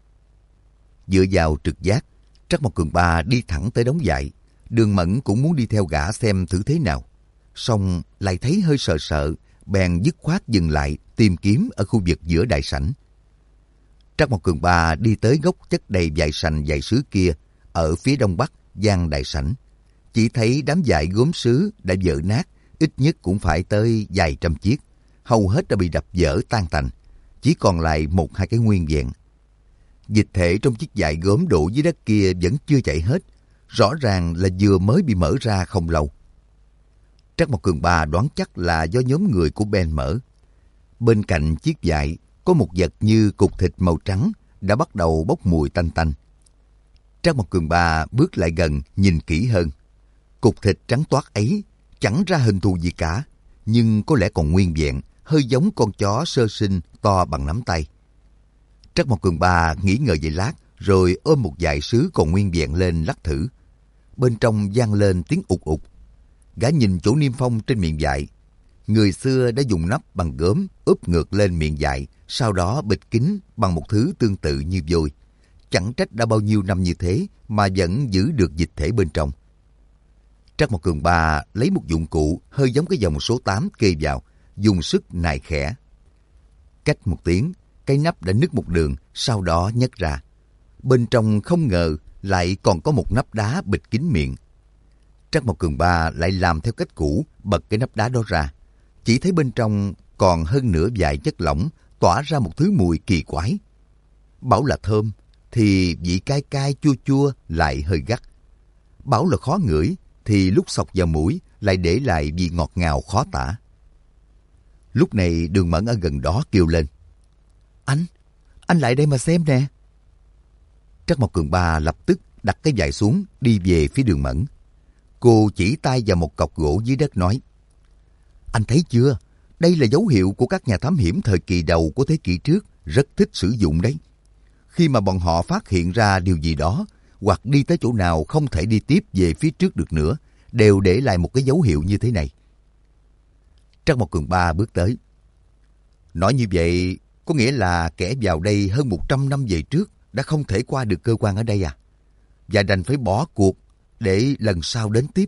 Dựa vào trực giác, Trắc Mộc Cường Ba đi thẳng tới đống dại. Đường Mẫn cũng muốn đi theo gã xem thử thế nào, song lại thấy hơi sợ sợ, bèn dứt khoát dừng lại tìm kiếm ở khu vực giữa đại sảnh. Trắc Mộc Cường Ba đi tới gốc chất đầy dại sành dại sứ kia ở phía đông bắc gian đại sảnh, chỉ thấy đám dại gốm sứ đã vỡ nát, ít nhất cũng phải tới vài trăm chiếc, hầu hết đã bị đập vỡ tan tành, chỉ còn lại một hai cái nguyên vẹn. Dịch thể trong chiếc dại gốm đổ dưới đất kia vẫn chưa chảy hết, rõ ràng là vừa mới bị mở ra không lâu. Trắc Mộc Cường Ba đoán chắc là do nhóm người của Ben mở. Bên cạnh chiếc dại có một vật như cục thịt màu trắng đã bắt đầu bốc mùi tanh tanh. Trắc Mộc Cường Ba bước lại gần nhìn kỹ hơn. Cục thịt trắng toát ấy chẳng ra hình thù gì cả, nhưng có lẽ còn nguyên vẹn, hơi giống con chó sơ sinh to bằng nắm tay. Trắc Mộc Cường Ba nghĩ ngợi vài lát, rồi ôm một dại sứ còn nguyên vẹn lên lắc thử. Bên trong vang lên tiếng ụt ụt. Gã nhìn chỗ niêm phong trên miệng dại. Người xưa đã dùng nắp bằng gốm úp ngược lên miệng dại, sau đó bịt kín bằng một thứ tương tự như vôi. Chẳng trách đã bao nhiêu năm như thế mà vẫn giữ được dịch thể bên trong. Trắc Mộc Cường Ba lấy một dụng cụ hơi giống cái dòng số tám kê vào, dùng sức nài khẽ. Cách một tiếng, cái nắp đã nứt một đường, sau đó nhấc ra. Bên trong không ngờ lại còn có một nắp đá bịt kín miệng. Trắc Mộc Cường Ba lại làm theo cách cũ, bật cái nắp đá đó ra. Chỉ thấy bên trong còn hơn nửa vài chất lỏng, tỏa ra một thứ mùi kỳ quái. Bảo là thơm, thì vị cay cay chua chua lại hơi gắt. Bảo là khó ngửi, thì lúc xộc vào mũi lại để lại vị ngọt ngào khó tả. Lúc này Đường Mẫn ở gần đó kêu lên: Anh, anh lại đây mà xem nè. Trắc Mộc Cường Ba lập tức đặt cái vải xuống, đi về phía Đường Mẫn. Cô chỉ tay vào một cọc gỗ dưới đất nói: Anh thấy chưa, đây là dấu hiệu của các nhà thám hiểm thời kỳ đầu của thế kỷ trước, rất thích sử dụng đấy. Khi mà bọn họ phát hiện ra điều gì đó, hoặc đi tới chỗ nào không thể đi tiếp về phía trước được nữa, đều để lại một cái dấu hiệu như thế này. Trắc Mộc Cường Ba bước tới. Nói như vậy, có nghĩa là kẻ vào đây hơn một trăm năm về trước đã không thể qua được cơ quan ở đây à? Và đành phải bỏ cuộc để lần sau đến tiếp.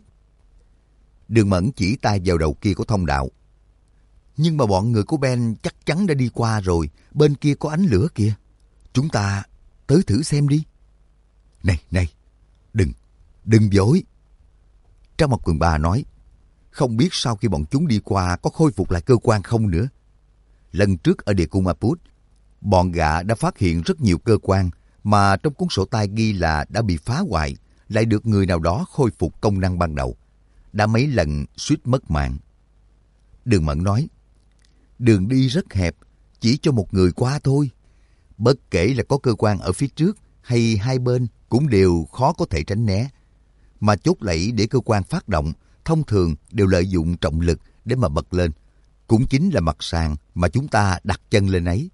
Đường Mẫn chỉ tay vào đầu kia của thông đạo. Nhưng mà bọn người của Ben chắc chắn đã đi qua rồi, bên kia có ánh lửa kìa. Chúng ta tới thử xem đi. Này, này, đừng, đừng vội. Trắc Mộc Cường Ba nói, không biết sau khi bọn chúng đi qua có khôi phục lại cơ quan không nữa. Lần trước ở địa cung Aput, bọn gã đã phát hiện rất nhiều cơ quan mà trong cuốn sổ tay ghi là đã bị phá hoại, lại được người nào đó khôi phục công năng ban đầu. Đã mấy lần suýt mất mạng. Đường Mẫn nói, đường đi rất hẹp, chỉ cho một người qua thôi. Bất kể là có cơ quan ở phía trước hay hai bên cũng đều khó có thể tránh né. Mà chốt lẫy để cơ quan phát động, thông thường đều lợi dụng trọng lực để mà bật lên. Cũng chính là mặt sàn mà chúng ta đặt chân lên ấy.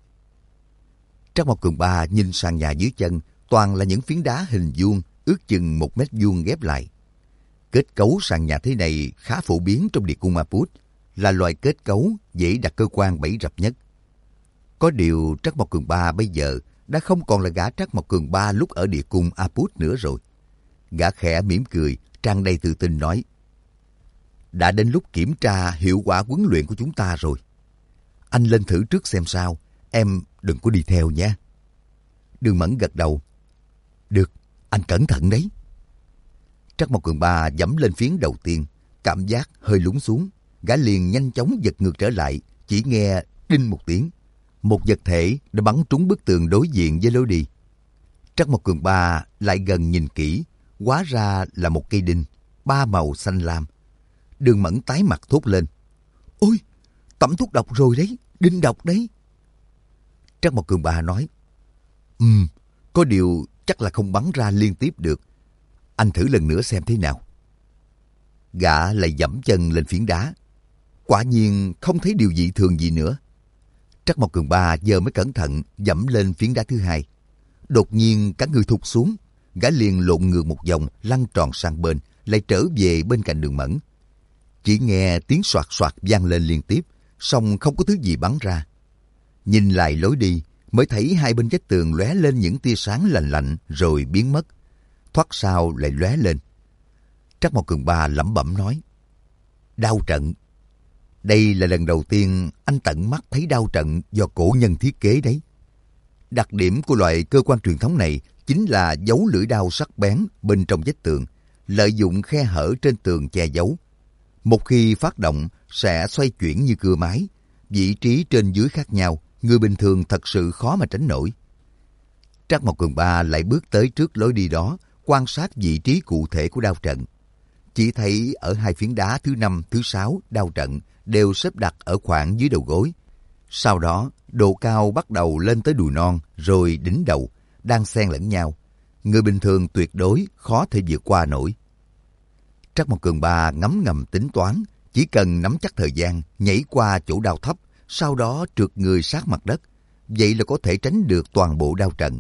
Trắc Mộc Cường Ba nhìn sàn nhà dưới chân, toàn là những phiến đá hình vuông, ước chừng một mét vuông ghép lại. Kết cấu sàn nhà thế này khá phổ biến trong địa cung Aput, là loại kết cấu dễ đặt cơ quan bẫy rập nhất. Có điều Trắc Mộc Cường Ba bây giờ đã không còn là gã Trắc Mộc Cường Ba lúc ở địa cung Aput nữa rồi. Gã khẽ mỉm cười, tràn đầy tự tin nói, đã đến lúc kiểm tra hiệu quả huấn luyện của chúng ta rồi. Anh lên thử trước xem sao, em đừng có đi theo nha. Đường Mẫn gật đầu. Được, anh cẩn thận đấy. Trắc Mộc Cường Ba dẫm lên phiến đầu tiên, cảm giác hơi lún xuống. Gã liền nhanh chóng giật ngược trở lại, chỉ nghe đinh một tiếng. Một vật thể đã bắn trúng bức tường đối diện với lối đi. Trắc Mộc Cường Ba lại gần nhìn kỹ, hóa ra là một cây đinh, ba màu xanh lam. Đường Mẫn tái mặt thốt lên. Ôi, tẩm thuốc độc rồi đấy, đinh độc đấy. Trắc Mộc Cường Ba nói, Ừm, có điều chắc là không bắn ra liên tiếp được. Anh thử lần nữa xem thế nào. Gã lại dẫm chân lên phiến đá. Quả nhiên không thấy điều dị thường gì nữa. Trắc Mộc Cường Ba giờ mới cẩn thận dẫm lên phiến đá thứ hai. Đột nhiên cả người thụt xuống. Gã liền lộn ngược một vòng, lăn tròn sang bên, lại trở về bên cạnh Đường Mẫn. Chỉ nghe tiếng soạt soạt vang lên liên tiếp, song không có thứ gì bắn ra. Nhìn lại lối đi, mới thấy hai bên vách tường lóe lên những tia sáng lạnh lạnh rồi biến mất. Thoát sau lại lóe lên. Trắc Mộc Cường Ba lẩm bẩm nói, đao trận. Đây là lần đầu tiên anh tận mắt thấy đao trận do cổ nhân thiết kế đấy. Đặc điểm của loại cơ quan truyền thống này chính là giấu lưỡi đao sắc bén bên trong vách tường, lợi dụng khe hở trên tường che giấu. Một khi phát động sẽ xoay chuyển như cưa máy, vị trí trên dưới khác nhau, người bình thường thật sự khó mà tránh nổi. Trắc Mộc Cường Ba lại bước tới trước lối đi đó, quan sát vị trí cụ thể của đao trận. Chỉ thấy ở hai phiến đá thứ năm, thứ sáu đao trận đều xếp đặt ở khoảng dưới đầu gối. Sau đó, độ cao bắt đầu lên tới đùi non, rồi đỉnh đầu, đang xen lẫn nhau. Người bình thường tuyệt đối khó thể vượt qua nổi. Trắc Mộc Cường Ba ngấm ngầm tính toán, chỉ cần nắm chắc thời gian, nhảy qua chỗ đao thấp, sau đó trượt người sát mặt đất, vậy là có thể tránh được toàn bộ đao trận.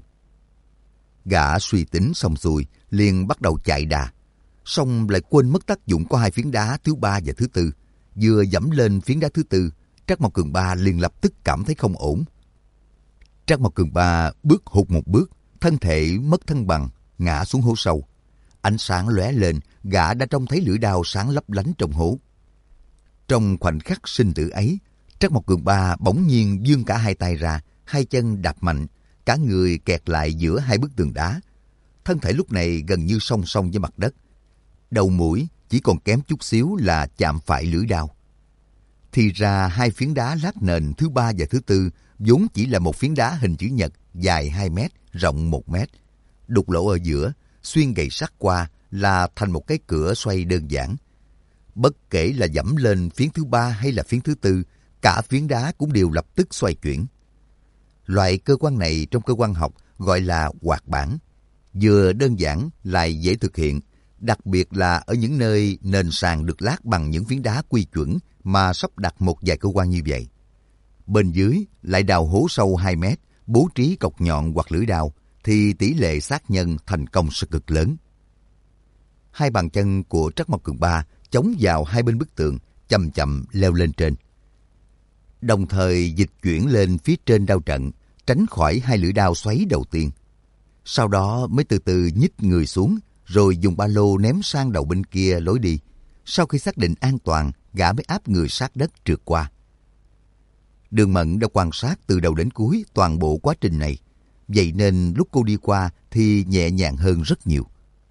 Gã suy tính xong xuôi, liền bắt đầu chạy đà, song lại quên mất tác dụng của hai phiến đá thứ ba và thứ tư. Vừa dẫm lên phiến đá thứ tư, Trắc Mộc Cường Ba liền lập tức cảm thấy không ổn. Trắc Mộc Cường Ba bước hụt một bước, thân thể mất thăng bằng, ngã xuống hố sâu. Ánh sáng lóe lên, gã đã trông thấy lưỡi đao sáng lấp lánh trong hố. Trong khoảnh khắc sinh tử ấy, Trắc Mộc Cường Ba bỗng nhiên vươn cả hai tay ra, hai chân đạp mạnh, cả người kẹt lại giữa hai bức tường đá. Thân thể lúc này gần như song song với mặt đất. Đầu mũi chỉ còn kém chút xíu là chạm phải lưỡi đao. Thì ra hai phiến đá lát nền thứ ba và thứ tư vốn chỉ là một phiến đá hình chữ nhật dài hai mét, rộng một mét. Đục lỗ ở giữa, xuyên gậy sắt qua là thành một cái cửa xoay đơn giản. Bất kể là dẫm lên phiến thứ ba hay là phiến thứ tư, cả phiến đá cũng đều lập tức xoay chuyển. Loại cơ quan này trong cơ quan học gọi là hoạt bản. Vừa đơn giản lại dễ thực hiện, đặc biệt là ở những nơi nền sàn được lát bằng những phiến đá quy chuẩn mà sắp đặt một vài cơ quan như vậy. Bên dưới lại đào hố sâu hai mét, bố trí cọc nhọn hoặc lưỡi đao, thì tỷ lệ sát nhân thành công sẽ cực lớn. Hai bàn chân của Trắc Mộc Cường Ba chống vào hai bên bức tường, chậm chậm leo lên trên. Đồng thời dịch chuyển lên phía trên đao trận, tránh khỏi hai lưỡi đao xoáy đầu tiên. Sau đó mới từ từ nhích người xuống, rồi dùng ba lô ném sang đầu bên kia lối đi. Sau khi xác định an toàn, gã mới áp người sát đất trượt qua. Đường Mận đã quan sát từ đầu đến cuối toàn bộ quá trình này. Vậy nên lúc cô đi qua thì nhẹ nhàng hơn rất nhiều.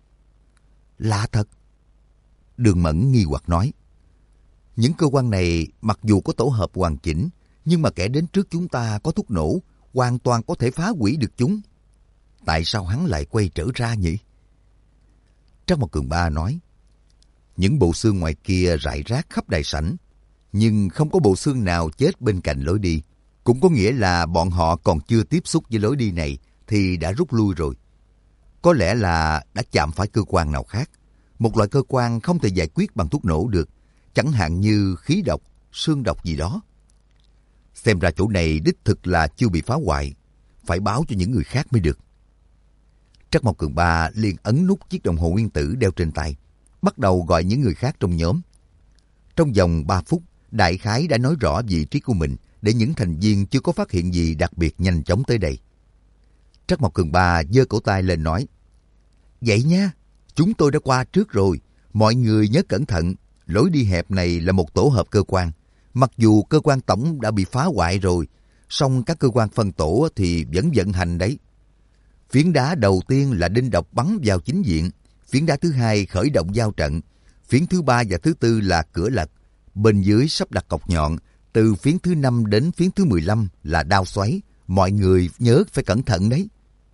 Lạ thật. Đường Mẫn nghi hoặc nói. Những cơ quan này mặc dù có tổ hợp hoàn chỉnh, nhưng mà kẻ đến trước chúng ta có thuốc nổ, hoàn toàn có thể phá hủy được chúng. Tại sao hắn lại quay trở ra nhỉ? Trắc Mộc Cường Ba nói. Những bộ xương ngoài kia rải rác khắp đại sảnh, nhưng không có bộ xương nào chết bên cạnh lối đi. Cũng có nghĩa là bọn họ còn chưa tiếp xúc với lối đi này thì đã rút lui rồi. Có lẽ là đã chạm phải cơ quan nào khác. Một loại cơ quan không thể giải quyết bằng thuốc nổ được, chẳng hạn như khí độc, xương độc gì đó. Xem ra chỗ này đích thực là chưa bị phá hoại, phải báo cho những người khác mới được. Trắc Mộc Cường Ba liền ấn nút chiếc đồng hồ nguyên tử đeo trên tay, bắt đầu gọi những người khác trong nhóm. Trong vòng ba phút, đại khái đã nói rõ vị trí của mình để những thành viên chưa có phát hiện gì đặc biệt nhanh chóng tới đây. Trắc Mộc Cường Ba giơ cổ tay lên nói. Vậy nha, chúng tôi đã qua trước rồi, mọi người nhớ cẩn thận, lối đi hẹp này là một tổ hợp cơ quan. Mặc dù cơ quan tổng đã bị phá hoại rồi, song các cơ quan phân tổ thì vẫn vận hành đấy. Phiến đá đầu tiên là đinh độc bắn vào chính diện, phiến đá thứ hai khởi động giao trận, phiến thứ ba và thứ tư là cửa lật, bên dưới sắp đặt cọc nhọn, từ phiến thứ năm đến phiến thứ mười lăm là đao xoáy, mọi người nhớ phải cẩn thận đấy.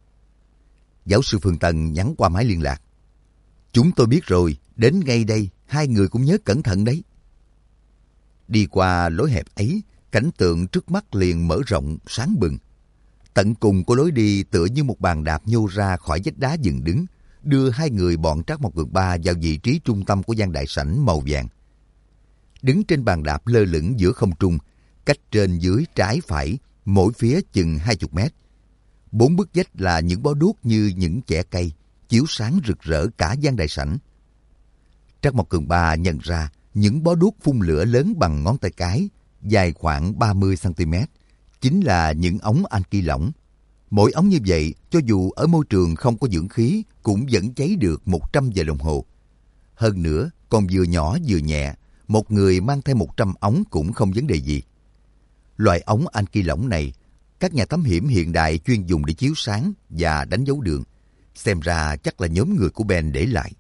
Giáo sư Phương Tân nhắn qua máy liên lạc. Chúng tôi biết rồi, đến ngay đây, hai người cũng nhớ cẩn thận đấy. Đi qua lối hẹp ấy, cảnh tượng trước mắt liền mở rộng, sáng bừng. Tận cùng của lối đi tựa như một bàn đạp nhô ra khỏi vách đá dựng đứng, đưa hai người bọn Trắc Mộc Cường Ba vào vị trí trung tâm của gian đại sảnh màu vàng. Đứng trên bàn đạp lơ lửng giữa không trung, cách trên dưới trái phải, mỗi phía chừng hai chục mét. Bốn bức vách là những bó đuốc như những chẻ cây, chiếu sáng rực rỡ cả gian đại sảnh. Trắc Mộc Cường Ba nhận ra những bó đuốc phun lửa lớn bằng ngón tay cái, dài khoảng ba mươi xăng ti mét, chính là những ống anki lỏng. Mỗi ống như vậy, cho dù ở môi trường không có dưỡng khí, cũng vẫn cháy được một trăm giờ đồng hồ. Hơn nữa, còn vừa nhỏ vừa nhẹ, một người mang thêm một trăm ống cũng không vấn đề gì. Loại ống anki lỏng này, các nhà thám hiểm hiện đại chuyên dùng để chiếu sáng và đánh dấu đường. Xem ra chắc là nhóm người của Ben để lại.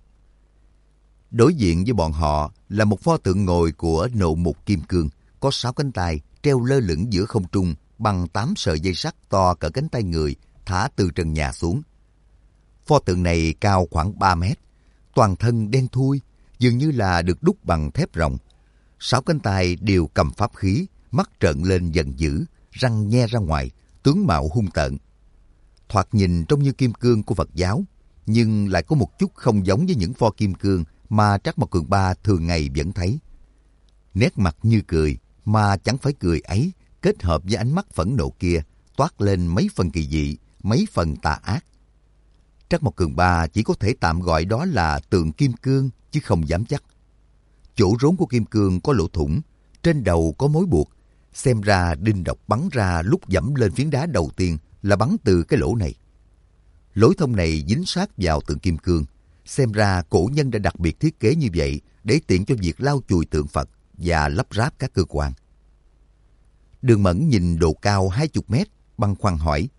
Đối diện với bọn họ là một pho tượng ngồi của nộ mục kim cương, có sáu cánh tay treo lơ lửng giữa không trung bằng tám sợi dây sắt to cỡ cánh tay người thả từ trần nhà xuống. Pho tượng này cao khoảng ba mét, toàn thân đen thui, dường như là được đúc bằng thép ròng. Sáu cánh tay đều cầm pháp khí, mắt trợn lên giận dữ, răng nhe ra ngoài, tướng mạo hung tợn. Thoạt nhìn trông như kim cương của Phật giáo, nhưng lại có một chút không giống với những pho kim cương mà Trắc Mộc Cường Ba thường ngày vẫn thấy. Nét mặt như cười, mà chẳng phải cười ấy, kết hợp với ánh mắt phẫn nộ kia, toát lên mấy phần kỳ dị, mấy phần tà ác. Trắc Mộc Cường Ba chỉ có thể tạm gọi đó là tượng kim cương, chứ không dám chắc. Chỗ rốn của kim cương có lỗ thủng, trên đầu có mối buộc, xem ra đinh độc bắn ra lúc dẫm lên phiến đá đầu tiên là bắn từ cái lỗ này. Lối thông này dính sát vào tượng kim cương, xem ra cổ nhân đã đặc biệt thiết kế như vậy để tiện cho việc lau chùi tượng Phật và lắp ráp các cơ quan. Đường Mẫn nhìn độ cao hai chục mét, băn khoăn hỏi.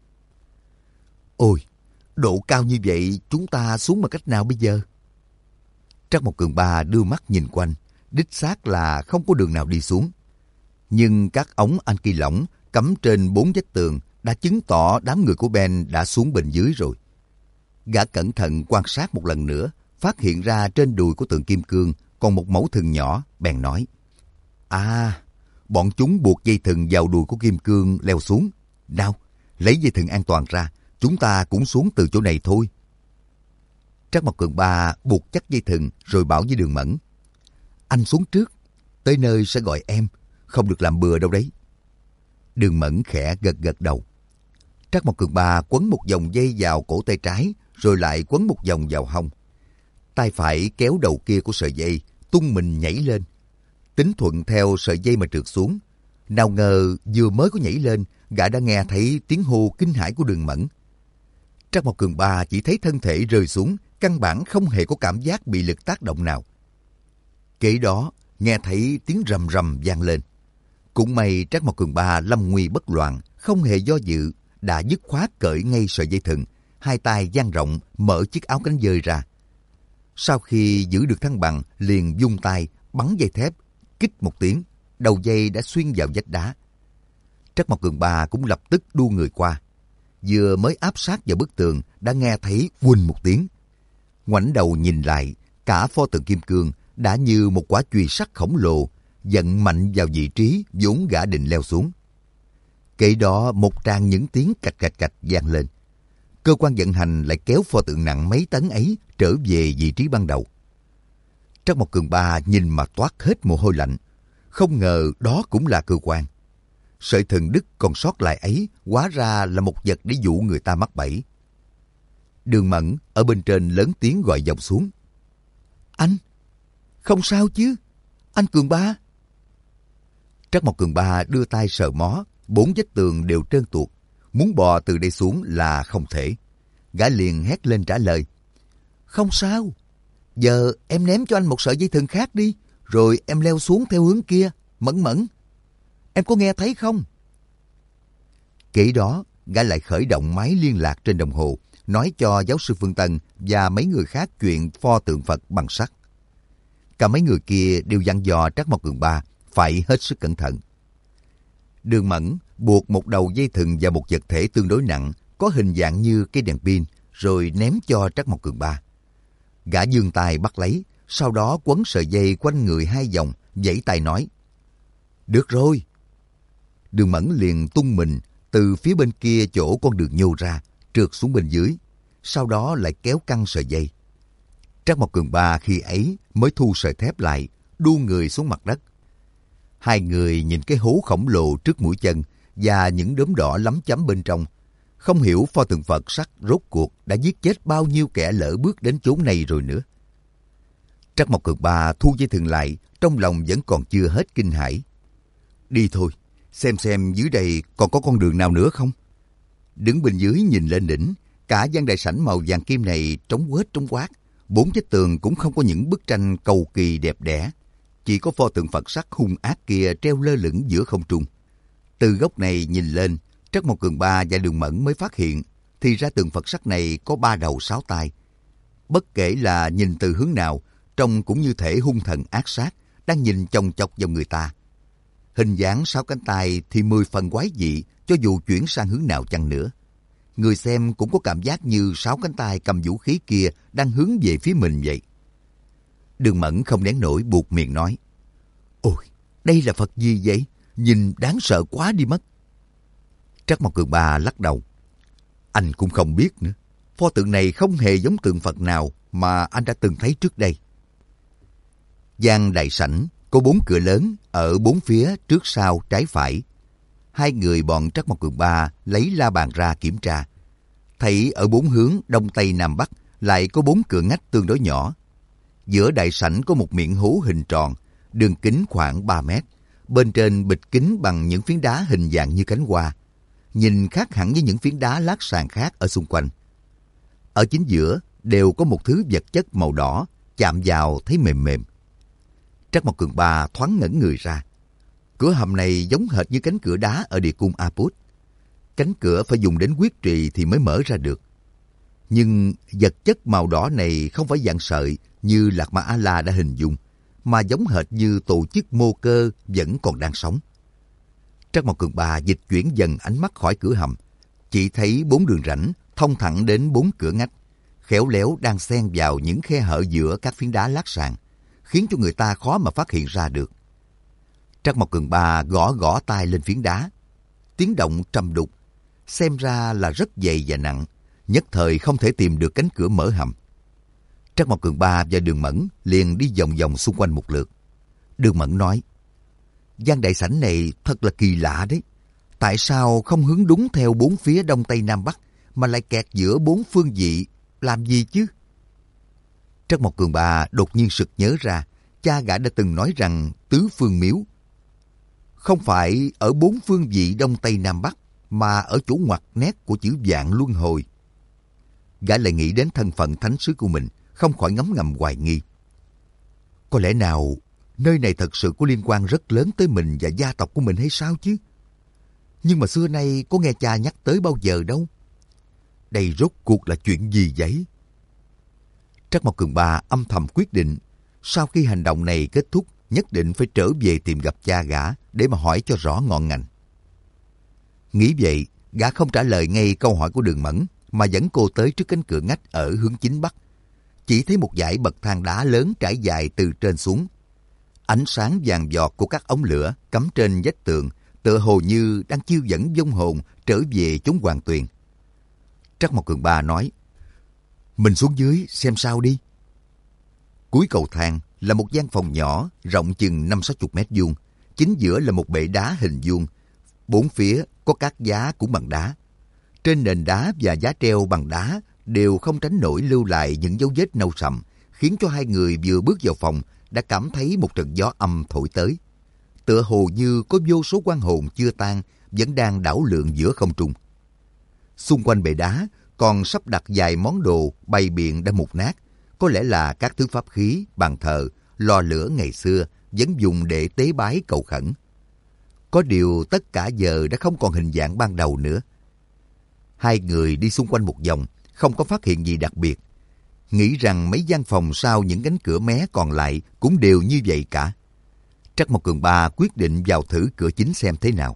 Ôi, độ cao như vậy chúng ta xuống bằng cách nào bây giờ? Trắc Mộc Cường Ba đưa mắt nhìn quanh, đích xác là không có đường nào đi xuống. Nhưng các ống anh kỳ lỏng cắm trên bốn vách tường đã chứng tỏ đám người của Ben đã xuống bên dưới rồi. Gã cẩn thận quan sát một lần nữa, phát hiện ra trên đùi của tượng kim cương còn một mẩu thừng nhỏ, bèn nói. À, bọn chúng buộc dây thừng vào đùi của kim cương leo xuống. Nào, lấy dây thừng an toàn ra, chúng ta cũng xuống từ chỗ này thôi. Trắc Mộc Cường Ba buộc chắc dây thừng rồi bảo với Đường Mẫn. Anh xuống trước, tới nơi sẽ gọi em, không được làm bừa đâu đấy. Đường Mẫn khẽ gật gật đầu. Trắc Mộc Cường Ba quấn một vòng dây vào cổ tay trái, rồi lại quấn một vòng vào hông. Tay phải kéo đầu kia của sợi dây, tung mình nhảy lên. Tính thuận theo sợi dây mà trượt xuống. Nào ngờ vừa mới có nhảy lên, gã đã nghe thấy tiếng hô kinh hãi của Đường Mẫn. Trắc Mộc Cường Ba chỉ thấy thân thể rơi xuống, căn bản không hề có cảm giác bị lực tác động nào. Kế đó, nghe thấy tiếng rầm rầm vang lên. Cũng may Trắc Mộc Cường Ba lâm nguy bất loạn, không hề do dự, đã dứt khoát cởi ngay sợi dây thừng, hai tay dang rộng mở chiếc áo cánh dơi ra. Sau khi giữ được thăng bằng, liền vung tay bắn dây thép, kích một tiếng, đầu dây đã xuyên vào vách đá. Trắc Mộc Cường Ba cũng lập tức đu người qua. Vừa mới áp sát vào bức tường đã nghe thấy huỳnh một tiếng. Ngoảnh đầu nhìn lại, cả pho tượng kim cương đã như một quả chùy sắt khổng lồ giận mạnh vào vị trí vốn gã định leo xuống. Kế đó một tràng những tiếng cạch cạch cạch vang lên. Cơ quan vận hành lại kéo pho tượng nặng mấy tấn ấy trở về vị trí ban đầu. Trắc Mộc Cường Ba nhìn mà toát hết mồ hôi lạnh. Không ngờ đó cũng là cơ quan. Sợi thừng đứt còn sót lại ấy hóa ra là một vật để dụ người ta mắc bẫy. Đường Mẫn ở bên trên lớn tiếng gọi vọng xuống. Anh, không sao chứ? Anh Cường Ba. Trắc Mộc Cường Ba đưa tay sờ mó, bốn vách tường đều trơn tuột. Muốn bò từ đây xuống là không thể. Gã liền hét lên trả lời. Không sao. Giờ em ném cho anh một sợi dây thừng khác đi, rồi em leo xuống theo hướng kia. Mẫn Mẫn, em có nghe thấy không? Kể đó, gã lại khởi động máy liên lạc trên đồng hồ, nói cho giáo sư Phương Tân và mấy người khác chuyện pho tượng Phật bằng sắt. Cả mấy người kia đều dặn dò Trắc Mộc Cường Ba phải hết sức cẩn thận. Đường Mẫn buộc một đầu dây thừng vào một vật thể tương đối nặng, có hình dạng như cây đèn pin, rồi ném cho Trắc Mộc Cường Ba. Gã giương tay bắt lấy, sau đó quấn sợi dây quanh người hai vòng, vẫy tay nói. Được rồi. Đường Mẫn liền tung mình từ phía bên kia chỗ con đường nhô ra, trượt xuống bên dưới, sau đó lại kéo căng sợi dây. Trắc Mộc Cường Ba khi ấy mới thu sợi thép lại, đu người xuống mặt đất. Hai người nhìn cái hố khổng lồ trước mũi chân và những đốm đỏ lấm chấm bên trong, không hiểu pho tượng Phật sắt rốt cuộc đã giết chết bao nhiêu kẻ lỡ bước đến chốn này rồi nữa. Trắc Mộc Cường Ba thu dây thừng lại, trong lòng vẫn còn chưa hết kinh hãi. Đi thôi, xem xem dưới đây còn có con đường nào nữa không? Đứng bên dưới nhìn lên đỉnh, cả gian đại sảnh màu vàng kim này trống quết trống quát, bốn vách tường cũng không có những bức tranh cầu kỳ đẹp đẽ, chỉ có pho tượng Phật sắt hung ác kia treo lơ lửng giữa không trung. Từ góc này nhìn lên, Trắc Mộc Cường Ba và Đường Mẫn mới phát hiện, thì ra tượng Phật sắt này có ba đầu sáu tay. Bất kể là nhìn từ hướng nào, trông cũng như thể hung thần ác sát đang nhìn chòng chọc vào người ta. Hình dáng sáu cánh tay thì mười phần quái dị, cho dù chuyển sang hướng nào chăng nữa. Người xem cũng có cảm giác như sáu cánh tay cầm vũ khí kia đang hướng về phía mình vậy. Đường Mẫn không nén nổi buột miệng nói. Ôi, đây là Phật gì vậy? Nhìn đáng sợ quá đi mất. Trắc Mộc Cường Ba lắc đầu. Anh cũng không biết nữa. Pho tượng này không hề giống tượng Phật nào mà anh đã từng thấy trước đây. Gian đại sảnh có bốn cửa lớn ở bốn phía trước sau trái phải. Hai người bọn Trắc Mộc Cường Ba lấy la bàn ra kiểm tra. Thấy ở bốn hướng đông tây nam bắc lại có bốn cửa ngách tương đối nhỏ. Giữa đại sảnh có một miệng hố hình tròn, đường kính khoảng ba mét. Bên trên bịch kính bằng những phiến đá hình dạng như cánh hoa. Nhìn khác hẳn với những phiến đá lát sàn khác ở xung quanh. Ở chính giữa đều có một thứ vật chất màu đỏ, chạm vào thấy mềm mềm. Trắc Mộc Cường Ba thoáng ngẩn người ra. Cửa hầm này giống hệt như cánh cửa đá ở địa cung Aput. Cánh cửa phải dùng đến huyết trì thì mới mở ra được. Nhưng vật chất màu đỏ này không phải dạng sợi như Lạc Ma A-la đã hình dung, mà giống hệt như tổ chức mô cơ vẫn còn đang sống. Trắc Mộc Cường Ba dịch chuyển dần ánh mắt khỏi cửa hầm, chỉ thấy bốn đường rãnh thông thẳng đến bốn cửa ngách, khéo léo đang xen vào những khe hở giữa các phiến đá lát sàn, khiến cho người ta khó mà phát hiện ra được. Trắc Mộc Cường Ba gõ gõ tay lên phiến đá, tiếng động trầm đục, xem ra là rất dày và nặng, nhất thời không thể tìm được cánh cửa mở hầm. Trắc Mộc Cường Ba và Đường Mẫn liền đi vòng vòng xung quanh một lượt. Đường Mẫn nói, gian đại sảnh này thật là kỳ lạ đấy. Tại sao không hướng đúng theo bốn phía đông tây nam bắc, mà lại kẹt giữa bốn phương vị, làm gì chứ? Trắc Mộc Cường Ba đột nhiên sực nhớ ra, cha gã đã từng nói rằng tứ phương miếu không phải ở bốn phương vị đông tây nam bắc, mà ở chỗ ngoặt nét của chữ vạn luân hồi. Gã lại nghĩ đến thân phận thánh sứ của mình, không khỏi ngấm ngầm hoài nghi. Có lẽ nào nơi này thật sự có liên quan rất lớn tới mình và gia tộc của mình hay sao chứ? Nhưng mà xưa nay có nghe cha nhắc tới bao giờ đâu. Đây rốt cuộc là chuyện gì vậy? Trắc Mộc Cường Ba âm thầm quyết định, sau khi hành động này kết thúc, nhất định phải trở về tìm gặp cha gã để mà hỏi cho rõ ngọn ngành. Nghĩ vậy, gã không trả lời ngay câu hỏi của Đường Mẫn, mà dẫn cô tới trước cánh cửa ngách ở hướng chính bắc. Chỉ thấy một dãy bậc thang đá lớn trải dài từ trên xuống. Ánh sáng vàng giọt của các ống lửa cắm trên vách tường, tựa hồ như đang chiêu dẫn vong hồn trở về chốn hoàng tuyền. Trắc Mộc Cường Ba nói, mình xuống dưới xem sao đi. Cuối cầu thang là một gian phòng nhỏ, rộng chừng năm sáu chục mét vuông. Chính giữa là một bệ đá hình vuông. Bốn phía có các giá cũng bằng đá. Trên nền đá và giá treo bằng đá đều không tránh nổi lưu lại những dấu vết nâu sậm, khiến cho hai người vừa bước vào phòng đã cảm thấy một trận gió âm thổi tới. Tựa hồ như có vô số oan hồn chưa tan vẫn đang đảo lượn giữa không trung. Xung quanh bệ đá còn sắp đặt vài món đồ bày biện đã mục nát, có lẽ là các thứ pháp khí, bàn thờ, lò lửa ngày xưa vẫn dùng để tế bái cầu khẩn. Có điều tất cả giờ đã không còn hình dạng ban đầu nữa. Hai người đi xung quanh một vòng, không có phát hiện gì đặc biệt. Nghĩ rằng mấy gian phòng sau những cánh cửa mé còn lại cũng đều như vậy cả. Trắc Mộc Cường Ba quyết định vào thử cửa chính xem thế nào.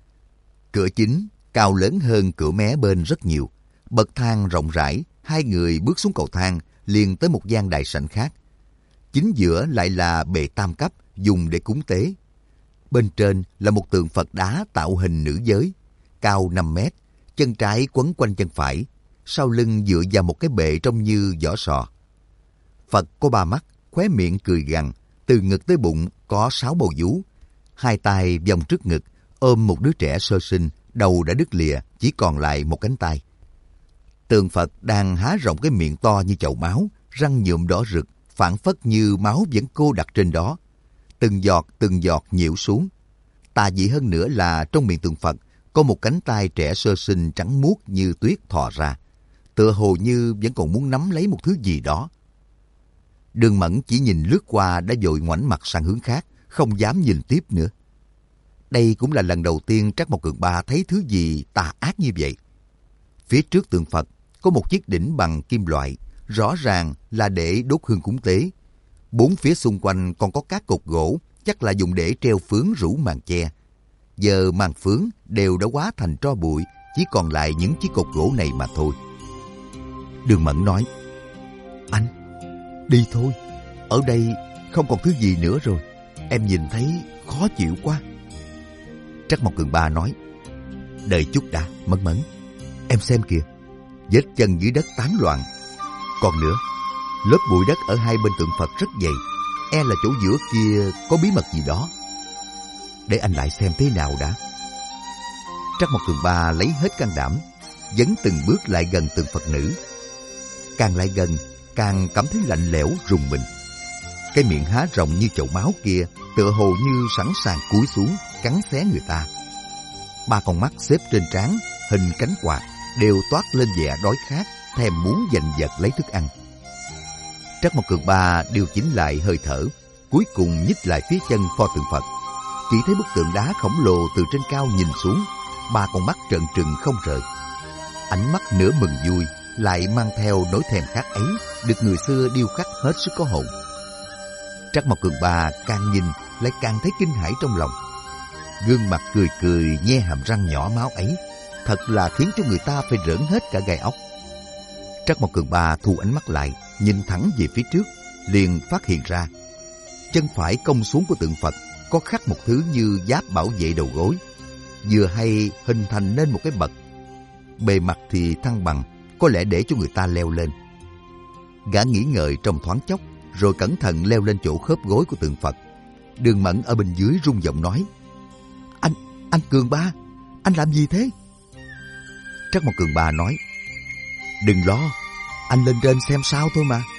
Cửa chính cao lớn hơn cửa mé bên rất nhiều. Bậc thang rộng rãi, hai người bước xuống cầu thang liền tới một gian đại sảnh khác. Chính giữa lại là bệ tam cấp dùng để cúng tế. Bên trên là một tượng Phật đá tạo hình nữ giới, cao năm mét, chân trái quấn quanh chân phải, sau lưng dựa vào một cái bệ trông như vỏ sò. Phật có ba mắt, khóe miệng cười gằn, từ ngực tới bụng có sáu bầu vú, hai tay vòng trước ngực, ôm một đứa trẻ sơ sinh, đầu đã đứt lìa, chỉ còn lại một cánh tay. Tượng Phật đang há rộng cái miệng to như chậu máu, răng nhuộm đỏ rực, phảng phất như máu vẫn cô đặc trên đó. Từng giọt từng giọt nhiễu xuống. Tà dị hơn nữa là trong miệng tượng Phật có một cánh tay trẻ sơ sinh trắng muốt như tuyết thò ra, tựa hồ như vẫn còn muốn nắm lấy một thứ gì đó. Đường Mẫn chỉ nhìn lướt qua đã vội ngoảnh mặt sang hướng khác, không dám nhìn tiếp nữa. Đây cũng là lần đầu tiên Trắc Mộc Cường Ba thấy thứ gì tà ác như vậy. Phía trước tượng Phật có một chiếc đỉnh bằng kim loại, rõ ràng là để đốt hương cúng tế. Bốn phía xung quanh còn có các cột gỗ, chắc là dùng để treo phướng rủ màn che. Giờ màn phướng đều đã hóa thành tro bụi, chỉ còn lại những chiếc cột gỗ này mà thôi. Đường Mẫn nói, anh, đi thôi, ở đây không còn thứ gì nữa rồi, em nhìn thấy khó chịu quá. Trắc Mộc Cường Ba nói, đợi chút đã, Mẫn Mẫn, em xem kìa, vết chân dưới đất tán loạn. Còn nữa, lớp bụi đất ở hai bên tượng Phật rất dày, e là chỗ giữa kia có bí mật gì đó. Để anh lại xem thế nào đã. Trắc Mộc Cường Ba lấy hết can đảm, dấn từng bước lại gần tượng Phật nữ. Càng lại gần, càng cảm thấy lạnh lẽo rùng mình. Cái miệng há rộng như chậu máu kia tựa hồ như sẵn sàng cúi xuống cắn xé người ta. Ba con mắt xếp trên trán hình cánh quạt đều toát lên vẻ đói khát, thèm muốn giành giật lấy thức ăn. Trắc Mộc Cường Ba điều chỉnh lại hơi thở, cuối cùng nhích lại phía chân pho tượng Phật. chỉ thấy bức tượng đá khổng lồ từ trên cao nhìn xuống, ba con mắt trợn trừng không rời. Ánh mắt nửa mừng vui, lại mang theo nỗi thèm khát ấy, được người xưa điêu khắc hết sức có hồn. Trắc Mộc Cường Ba càng nhìn lại càng thấy kinh hãi trong lòng. Gương mặt cười cười nhe hàm răng nhỏ máu ấy, thật là khiến cho người ta phải rỡn hết cả gai ốc. Trắc Mộc Cường Ba thu ánh mắt lại, nhìn thẳng về phía trước, liền phát hiện ra chân phải cong xuống của tượng Phật có khắc một thứ như giáp bảo vệ đầu gối, vừa hay hình thành nên một cái bậc. Bề mặt thì thăng bằng, có lẽ để cho người ta leo lên. Gã nghĩ ngợi trong thoáng chốc, rồi cẩn thận leo lên chỗ khớp gối của tượng Phật. Đường Mẫn ở bên dưới rung giọng nói: Anh, anh Cường Ba, anh làm gì thế? Trắc Mộc Cường Ba nói: Đừng lo, anh lên trên xem sao thôi mà.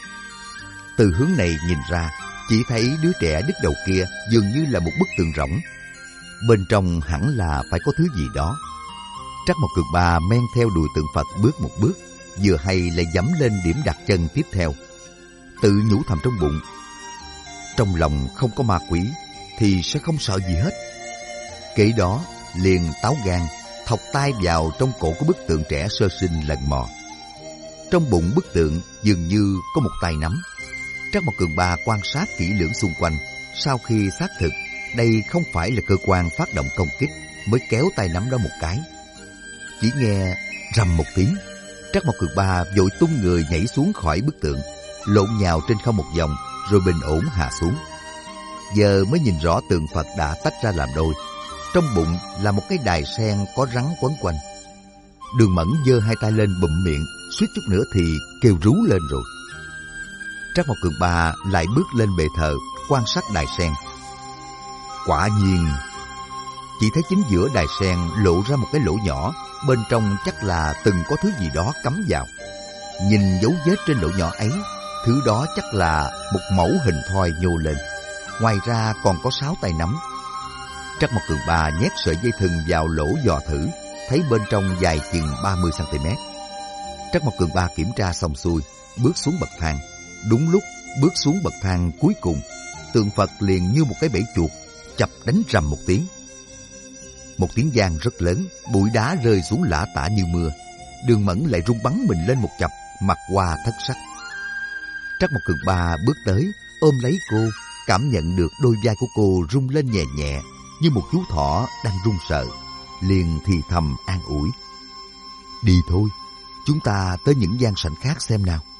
Từ hướng này nhìn ra, chỉ thấy đứa trẻ đứt đầu kia dường như là một bức tượng rỗng. Bên trong hẳn là phải có thứ gì đó. Trắc Mộc Cường Ba men theo đùi tượng Phật bước một bước, vừa hay lại dẫm lên điểm đặt chân tiếp theo. Tự nhủ thầm trong bụng, trong lòng không có ma quỷ thì sẽ không sợ gì hết. Kể đó liền táo gan, thọc tay vào trong cổ của bức tượng trẻ sơ sinh lần mò. Trong bụng bức tượng dường như có một tay nắm. Trắc Mộc Cường Ba quan sát kỹ lưỡng xung quanh, sau khi xác thực đây không phải là cơ quan phát động công kích, mới kéo tay nắm đó một cái. Chỉ nghe rầm một tiếng, Trắc Mộc Cường Ba vội tung người nhảy xuống khỏi bức tượng, lộn nhào trên không một vòng, rồi bình ổn hạ xuống. Giờ mới nhìn rõ tượng Phật đã tách ra làm đôi. Trong bụng là một cái đài sen có rắn quấn quanh. Đường Mẫn giơ hai tay lên bụm miệng, suýt chút nữa thì kêu rú lên rồi. Trắc Mộc Cường Ba lại bước lên bệ thờ, quan sát đài sen. Quả nhiên, chỉ thấy chính giữa đài sen lộ ra một cái lỗ nhỏ, bên trong chắc là từng có thứ gì đó cắm vào. Nhìn dấu vết trên lỗ nhỏ ấy, thứ đó chắc là một mẫu hình thoi nhô lên. Ngoài ra còn có sáu tay nắm. Trắc Mộc Cường Ba nhét sợi dây thừng vào lỗ dò thử, thấy bên trong dài chừng ba mươi xăng ti mét. Trắc Mộc Cường Ba kiểm tra xong xuôi, bước xuống bậc thang. Đúng lúc bước xuống bậc thang cuối cùng, tượng Phật liền như một cái bẫy chuột, chập đánh rầm một tiếng. Một tiếng vang rất lớn, bụi đá rơi xuống lả tả như mưa. Đường Mẫn lại rung bắn mình lên một chập, mặt hoa thất sắc. Trắc Mộc Cường Ba bước tới, ôm lấy cô, cảm nhận được đôi vai của cô rung lên nhẹ nhẹ, như một chú thỏ đang run sợ, liền thì thầm an ủi: Đi thôi, chúng ta tới những gian sảnh khác xem nào.